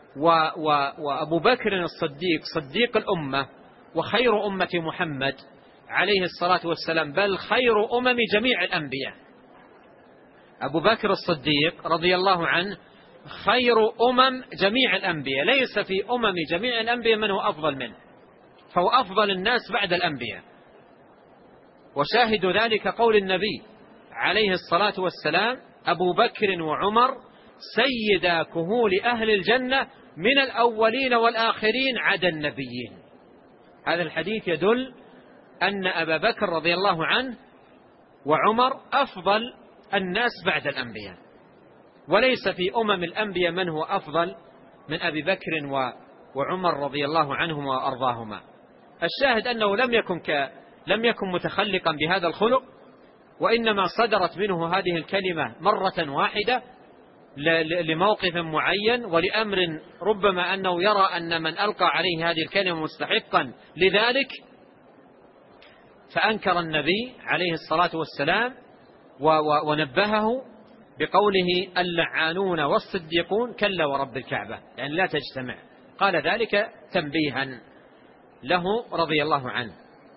Speaker 2: وأبو بكر الصديق صديق الأمة وخير أمة محمد عليه الصلاة والسلام، بل خير أمم جميع الأنبياء. أبو بكر الصديق رضي الله عنه خير أمم جميع الأنبياء، ليس في أمم جميع الأنبياء من هو أفضل منه، فهو أفضل الناس بعد الأنبياء. وشاهد ذلك قول النبي عليه الصلاة والسلام: أبو بكر وعمر سيدا كهول أهل الجنة من الأولين والآخرين عدا النبيين. هذا الحديث يدل أن أبا بكر رضي الله عنه وعمر أفضل الناس بعد الأنبياء، وليس في أمم الأنبياء من هو أفضل من أبي بكر وعمر رضي الله عنهما وأرضاهما. الشاهد أنه لم يكن متخلقا بهذا الخلق، وإنما صدرت منه هذه الكلمة مرة واحدة لموقف معين ولأمر ربما أنه يرى أن من ألقى عليه هذه الكلمة مستحقا لذلك، فأنكر النبي عليه الصلاة والسلام ونبهه بقوله: اللعانون والصديقون كلا ورب الكعبة، يعني لا تجتمع. قال ذلك تنبيها له رضي الله عنه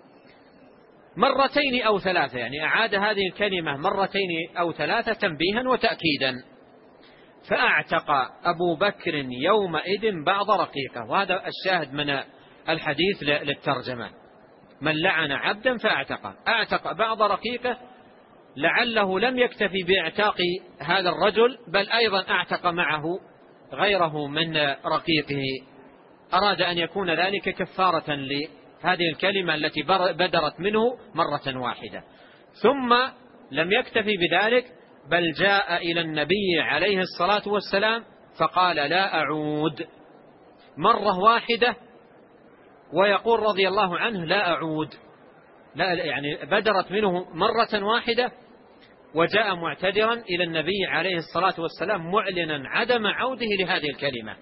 Speaker 2: مرتين أو ثلاثة، يعني أعاد هذه الكلمة مرتين أو ثلاثة تنبيها وتأكيدا. فأعتق أبو بكر يومئذ بعض رقيقه، وهذا الشاهد من الحديث للترجمة: من لعن عبدا أعتق بعض رقيقه، لعله لم يكتفي باعتاق هذا الرجل، بل أيضا أعتق معه غيره من رقيقه. أراد أن يكون ذلك كفارة لهذه الكلمة التي بدرت منه مرة واحدة. ثم لم يكتفي بذلك، بل جاء إلى النبي عليه الصلاة والسلام فقال: لا أعود، مرة واحدة، ويقول رضي الله عنه: لا أعود، لا، يعني بدرت منه مرة واحدة، وجاء معتذرا إلى النبي عليه الصلاة والسلام معلنا عدم عوده لهذه الكلمة.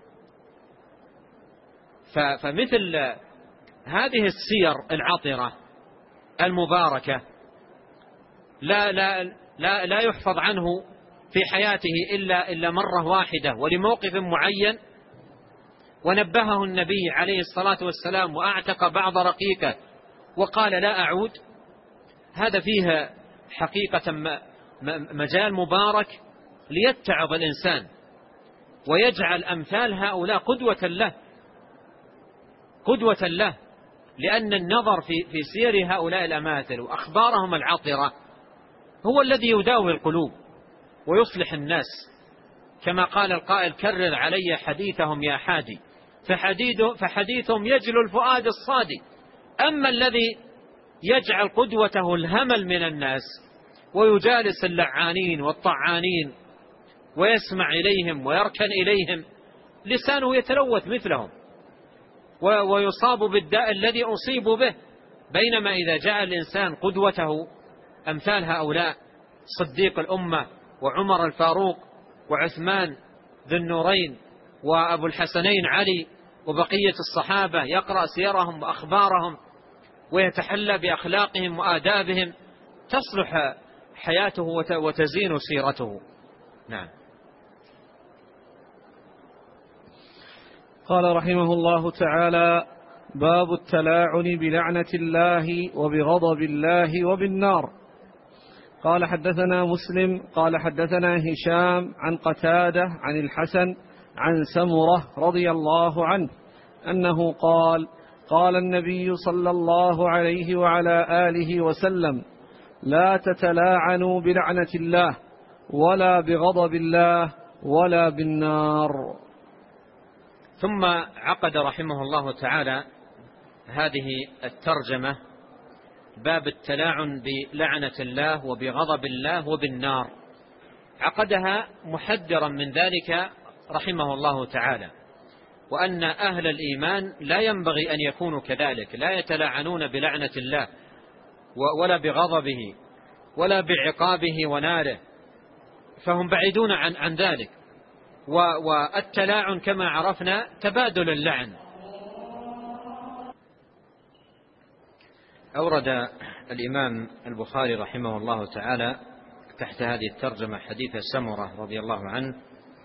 Speaker 2: فمثل هذه السير العطرة المباركة لا يحفظ عنه في حياته إلا مرة واحدة ولموقف معين، ونبهه النبي عليه الصلاة والسلام وأعتق بعض رقيقه وقال: لا أعود. هذا فيه حقيقة مجال مبارك ليتعظ الإنسان ويجعل أمثال هؤلاء قدوة له، لأن النظر في سير هؤلاء الأماثل وأخبارهم العطرة هو الذي يداوي القلوب ويصلح الناس، كما قال القائل: كرر علي حديثهم يا حادي، فحديثهم يجلو الفؤاد الصادي. أما الذي يجعل قدوته الهمل من الناس ويجالس اللعانين والطعانين ويسمع إليهم ويركن إليهم، لسانه يتلوث مثلهم ويصاب بالداء الذي أصيبوا به. بينما إذا جعل الإنسان قدوته أمثال هؤلاء: صديق الأمة وعمر الفاروق وعثمان ذو النورين وأبو الحسنين علي وبقية الصحابة، يقرأ سيرهم وأخبارهم ويتحلى بأخلاقهم وآدابهم، تصلح حياته وتزين سيرته. نعم.
Speaker 1: قال رحمه الله تعالى: باب التلاعن بلعنة الله وبغضب الله وبالنار. قال: حدثنا مسلم قال: حدثنا هشام عن قتادة عن الحسن عن سمرة رضي الله عنه أنه قال: قال النبي صلى الله عليه وعلى آله وسلم: لا تتلاعنوا بلعنة الله ولا بغضب الله ولا بالنار.
Speaker 2: ثم عقد رحمه الله تعالى هذه الترجمة: باب التلاعن بلعنة الله وبغضب الله وبالنار. عقدها محذرا من ذلك رحمه الله تعالى، وأن أهل الإيمان لا ينبغي أن يكونوا كذلك، لا يتلاعنون بلعنة الله ولا بغضبه ولا بعقابه وناره، فهم بعيدون عن ذلك. والتلاعن كما عرفنا تبادل اللعن. أورد الإمام البخاري رحمه الله تعالى تحت هذه الترجمة حديث سمرة رضي الله عنه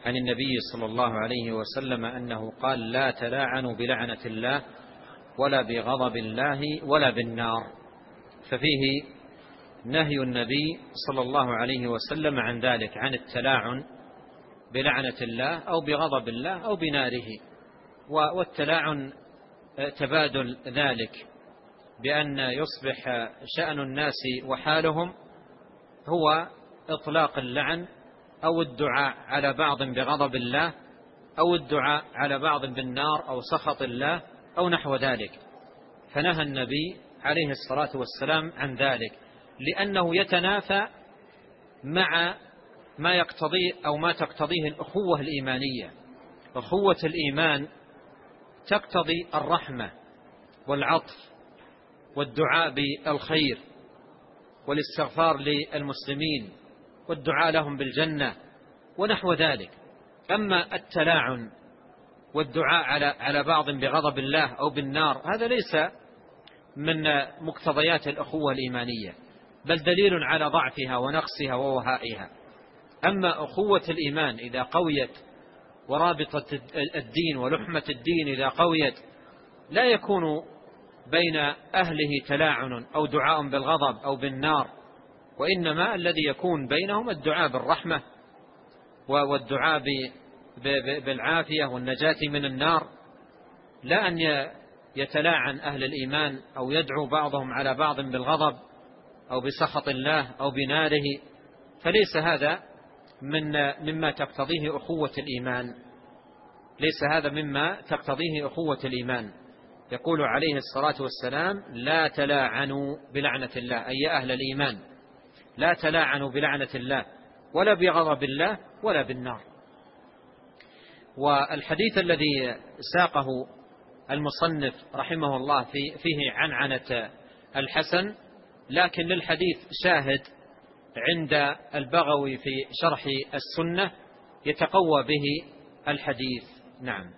Speaker 2: عن النبي صلى الله عليه وسلم أنه قال: لا تلاعنوا بلعنة الله ولا بغضب الله ولا بالنار. ففيه نهي النبي صلى الله عليه وسلم عن ذلك، عن التلاعن بلعنة الله أو بغضب الله أو بناره. والتلاعن تبادل ذلك، بأن يصبح شأن الناس وحالهم هو إطلاق اللعن أو الدعاء على بعض بغضب الله أو الدعاء على بعض بالنار أو سخط الله أو نحو ذلك. فنهى النبي عليه الصلاة والسلام عن ذلك، لأنه يتنافى مع ما يقتضيه أو ما تقتضيه الأخوة الإيمانية. أخوة الإيمان تقتضي الرحمة والعطف والدعاء بالخير والاستغفار للمسلمين والدعاء لهم بالجنة ونحو ذلك. أما التلاعن والدعاء على بعض بغضب الله أو بالنار هذا ليس من مقتضيات الأخوة الإيمانية، بل دليل على ضعفها ونقصها ووهائها. أما أخوة الإيمان إذا قويت، ورابطة الدين ولحمة الدين إذا قويت، لا يكون بين أهله تلاعن أو دعاء بالغضب أو بالنار، وإنما الذي يكون بينهم الدعاء بالرحمة والدعاء بالعافية والنجاة من النار، لا أن يتلاعن أهل الإيمان أو يدعو بعضهم على بعض بالغضب أو بسخط الله أو بناره. فليس هذا مما تقتضيه أخوة الإيمان، ليس هذا مما تقتضيه أخوة الإيمان. يقول عليه الصلاة والسلام: لا تلاعنوا بلعنة الله، أي أهل الإيمان لا تلاعنوا بلعنة الله ولا بغضب الله ولا بالنار. والحديث الذي ساقه المصنف رحمه الله فيه عنعنة الحسن، لكن للحديث شاهد عند البغوي في شرح السنة يتقوى به الحديث. نعم.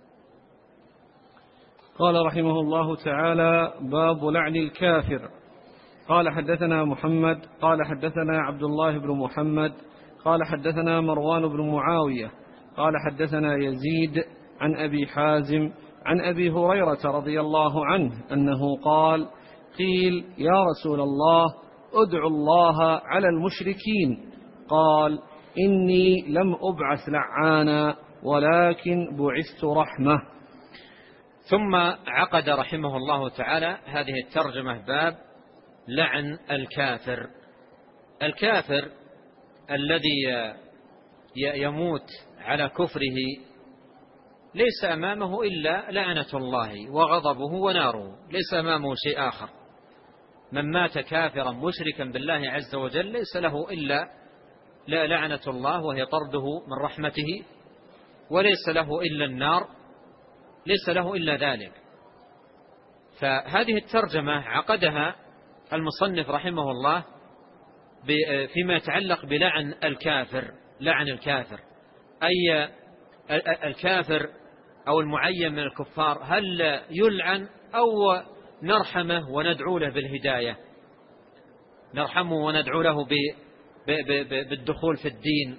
Speaker 1: قال رحمه الله تعالى: باب لعن الكافر. قال حدثنا محمد قال حدثنا عبد الله بن محمد قال حدثنا مروان بن معاوية قال حدثنا يزيد عن أبي حازم عن أبي هريرة رضي الله عنه أنه قال: قيل: يا رسول الله، ادعوا الله على المشركين. قال: إني لم أبعث لعانا ولكن بعثت رحمة.
Speaker 2: ثم عقد رحمه الله تعالى هذه الترجمة باب لعن الكافر. الكافر الذي يموت على كفره ليس أمامه إلا لعنة الله وغضبه وناره، ليس أمامه شيء آخر. من مات كافرا مشركا بالله عز وجل ليس له إلا لعنة الله وهي طرده من رحمته، وليس له إلا النار، ليس له إلا ذلك. فهذه الترجمة عقدها المصنف رحمه الله فيما يتعلق بلعن الكافر. لعن الكافر أي الكافر أو المعين من الكفار، هل يلعن أو نرحمه وندعو له بالهداية، نرحمه وندعو له بالدخول في الدين،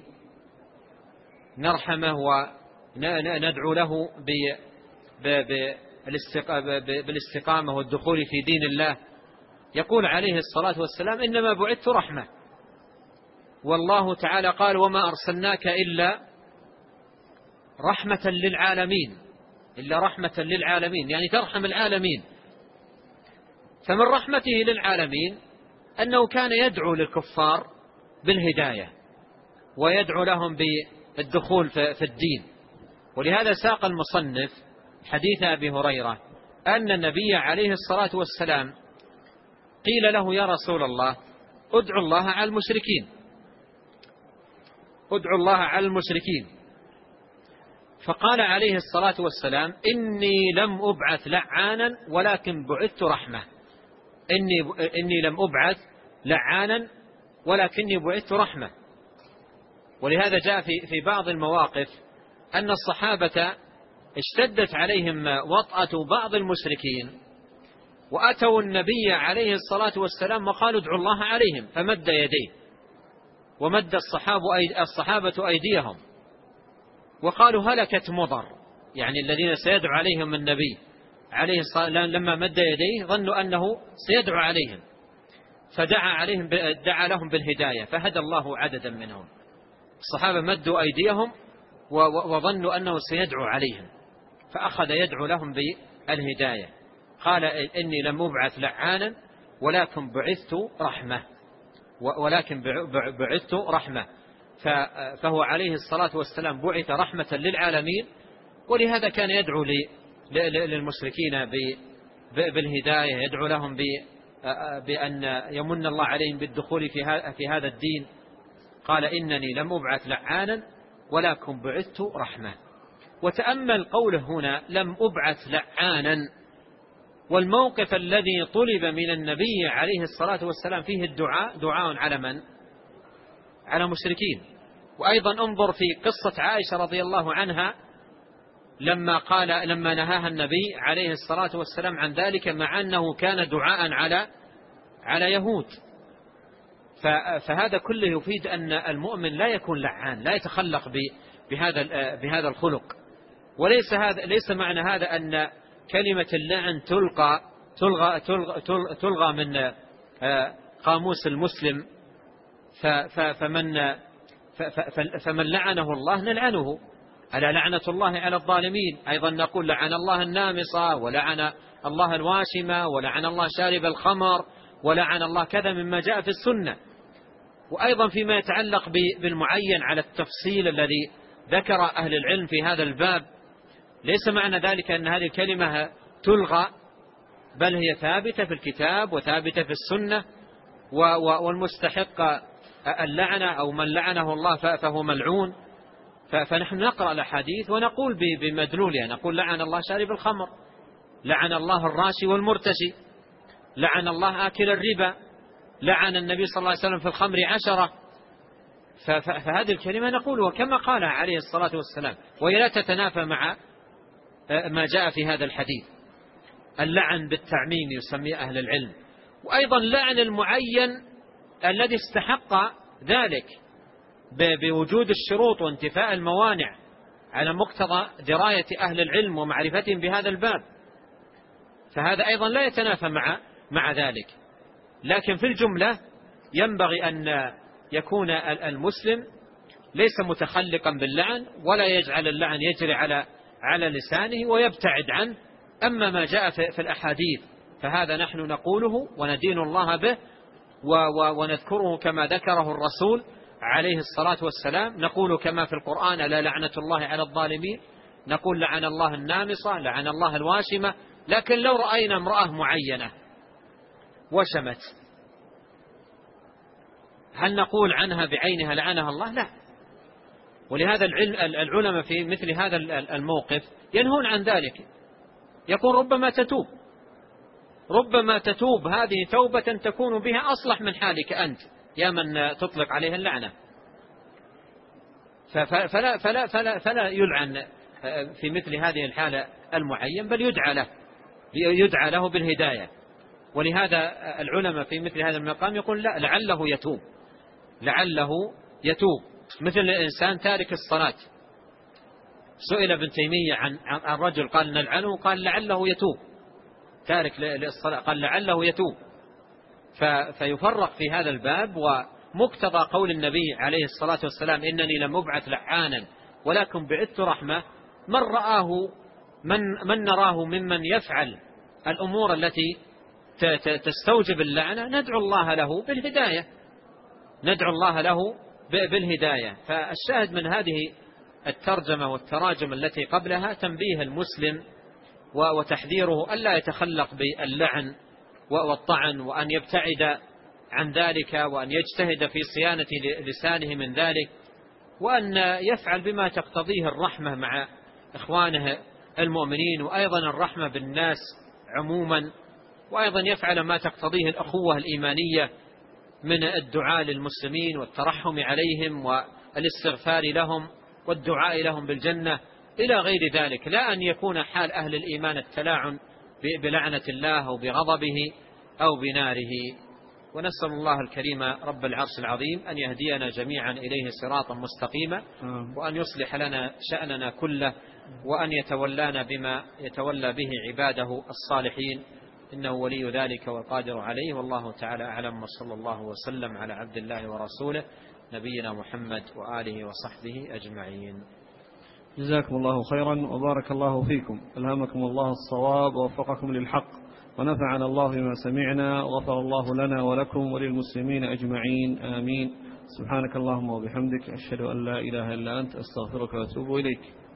Speaker 2: نرحمه وندعو له بالاستقامة والدخول في دين الله؟ يقول عليه الصلاة والسلام: إنما بعثت رحمة، والله تعالى قال: وما أرسلناك إلا رحمة للعالمين، إلا رحمة للعالمين، يعني ترحم العالمين. فمن رحمته للعالمين أنه كان يدعو للكفار بالهداية ويدعو لهم بالدخول في الدين. ولهذا ساق المصنف حديث أبي هريرة أن النبي عليه الصلاة والسلام قيل له: يا رسول الله، ادعو الله على المشركين، ادعو الله على المشركين. فقال عليه الصلاة والسلام: إني لم أبعث لعانا ولكن بعثت رحمة. إني لم أبعث لعانا ولكني بعثت رحمة. ولهذا جاء في بعض المواقف أن الصحابة اشتدت عليهم وطأة بعض المشركين، وأتوا النبي عليه الصلاة والسلام وقالوا: ادعوا الله عليهم، فمد يديه ومد الصحابة أيديهم وقالوا هلكت مضر، يعني الذين سيدعو عليهم النبي عليه الصلاة والسلام لما مد يديه ظنوا أنه سيدعو عليهم، دعا لهم بالهداية فهدى الله عددا منهم. الصحابة مدوا أيديهم وظنوا أنه سيدعو عليهم، فأخذ يدعو لهم بالهداية. قال إني لم أبعث لعانا ولكن بعثت رحمة. فهو عليه الصلاة والسلام بعث رحمة للعالمين، ولهذا كان يدعو للمشركين بالهداية، يدعو لهم بأن يمن الله عليهم بالدخول في هذا الدين. قال إنني لم أبعث لعانا ولكن بعثت رحمة. وتأمل قوله هنا لم أبعث لعانا، والموقف الذي طلب من النبي عليه الصلاة والسلام فيه دعاء على من؟ على مشركين. وأيضا انظر في قصة عائشة رضي الله عنها لما نهاها النبي عليه الصلاة والسلام عن ذلك، مع أنه كان دعاء على يهود. فهذا كله يفيد أن المؤمن لا يكون لعان، لا يتخلق بهذا الخلق. ليس معنى هذا أن كلمة اللعن تلغى من قاموس المسلم، فمن لعنه الله نلعنه. ألا لعنة الله على الظالمين. أيضا نقول لعن الله النامصة، ولعن الله الواشمة، ولعن الله شارب الخمر، ولعن الله كذا مما جاء في السنة. وأيضا فيما يتعلق بالمعين على التفصيل الذي ذكر أهل العلم في هذا الباب، ليس معنى ذلك أن هذه الكلمة تلغى، بل هي ثابتة في الكتاب وثابتة في السنة. والمستحق اللعنة أو من لعنه الله فهو ملعون. فنحن نقرأ الأحاديث ونقول بمدلولها، نقول لعن الله شارب الخمر، لعن الله الراشي والمرتشي، لعن الله آكل الربا، لعن النبي صلى الله عليه وسلم في الخمر 10. فهذه الكلمة نقولها كما قال عليه الصلاة والسلام، وهي لا تتنافى مع ما جاء في هذا الحديث. اللعن بالتعميم يسميه أهل العلم. وأيضا لعن المعين الذي استحق ذلك بوجود الشروط وانتفاء الموانع على مقتضى دراية أهل العلم ومعرفتهم بهذا الباب، فهذا أيضا لا يتنافى مع ذلك. لكن في الجملة ينبغي أن يكون المسلم ليس متخلقا باللعن، ولا يجعل اللعن يجري على لسانه ويبتعد عنه. أما ما جاء في الأحاديث فهذا نحن نقوله وندين الله به ونذكره كما ذكره الرسول عليه الصلاة والسلام. نقول كما في القرآن ألا لعنة الله على الظالمين، نقول لعن الله النامصة، لعن الله الواشمة. لكن لو رأينا امرأة معينة وشمت، هل نقول عنها بعينها لعنها الله؟ لا. ولهذا العلماء في مثل هذا الموقف ينهون عن ذلك، يقول ربما تتوب هذه توبة تكون بها أصلح من حالك أنت يا من تطلق عليها اللعنة. فلا يلعن في مثل هذه الحالة المعين، بل يدعى له بالهداية. ولهذا العلماء في مثل هذا المقام يقول لا، لعله يتوب. مثل الإنسان تارك الصلاة، سئل ابن تيمية عن رجل قال نلعنه، قال لعله يتوب. تارك للصلاة قال لعله يتوب. فيفرق في هذا الباب. ومقتضى قول النبي عليه الصلاة والسلام إنني لم أبعث لعانا ولكن بعثت رحمة، من نراه ممن يفعل الأمور التي تستوجب اللعنة ندعو الله له بالهداية. فالشاهد من هذه الترجمة والتراجم التي قبلها تنبيه المسلم وتحذيره ألا يتخلق باللعن والطعن، وأن يبتعد عن ذلك، وأن يجتهد في صيانة لسانه من ذلك، وأن يفعل بما تقتضيه الرحمة مع إخوانه المؤمنين، وأيضا الرحمة بالناس عموما، وأيضا يفعل ما تقتضيه الأخوة الإيمانية من الدعاء للمسلمين والترحم عليهم والاستغفار لهم والدعاء لهم بالجنة إلى غير ذلك. لا أن يكون حال أهل الإيمان التلاعن بلعنة الله أو بغضبه أو بناره. ونسأل الله الكريم رب العرش العظيم أن يهدينا جميعا إليه صراطا مستقيما، وأن يصلح لنا شأننا كله، وأن يتولانا بما يتولى به عباده الصالحين، إنه ولي ذلك والقادر عليه. والله تعالى أعلم، وصلى الله وسلم على عبد الله ورسوله نبينا محمد وآله وصحبه أجمعين.
Speaker 1: جزاكم الله خيرا وبارك الله فيكم، ألهمكم الله الصواب ووفقكم للحق، ونفعنا الله بما سمعنا، وغفر الله لنا ولكم وللمسلمين أجمعين، آمين. سبحانك اللهم وبحمدك، أشهد أن لا إله إلا أنت، أستغفرك وأتوب إليك.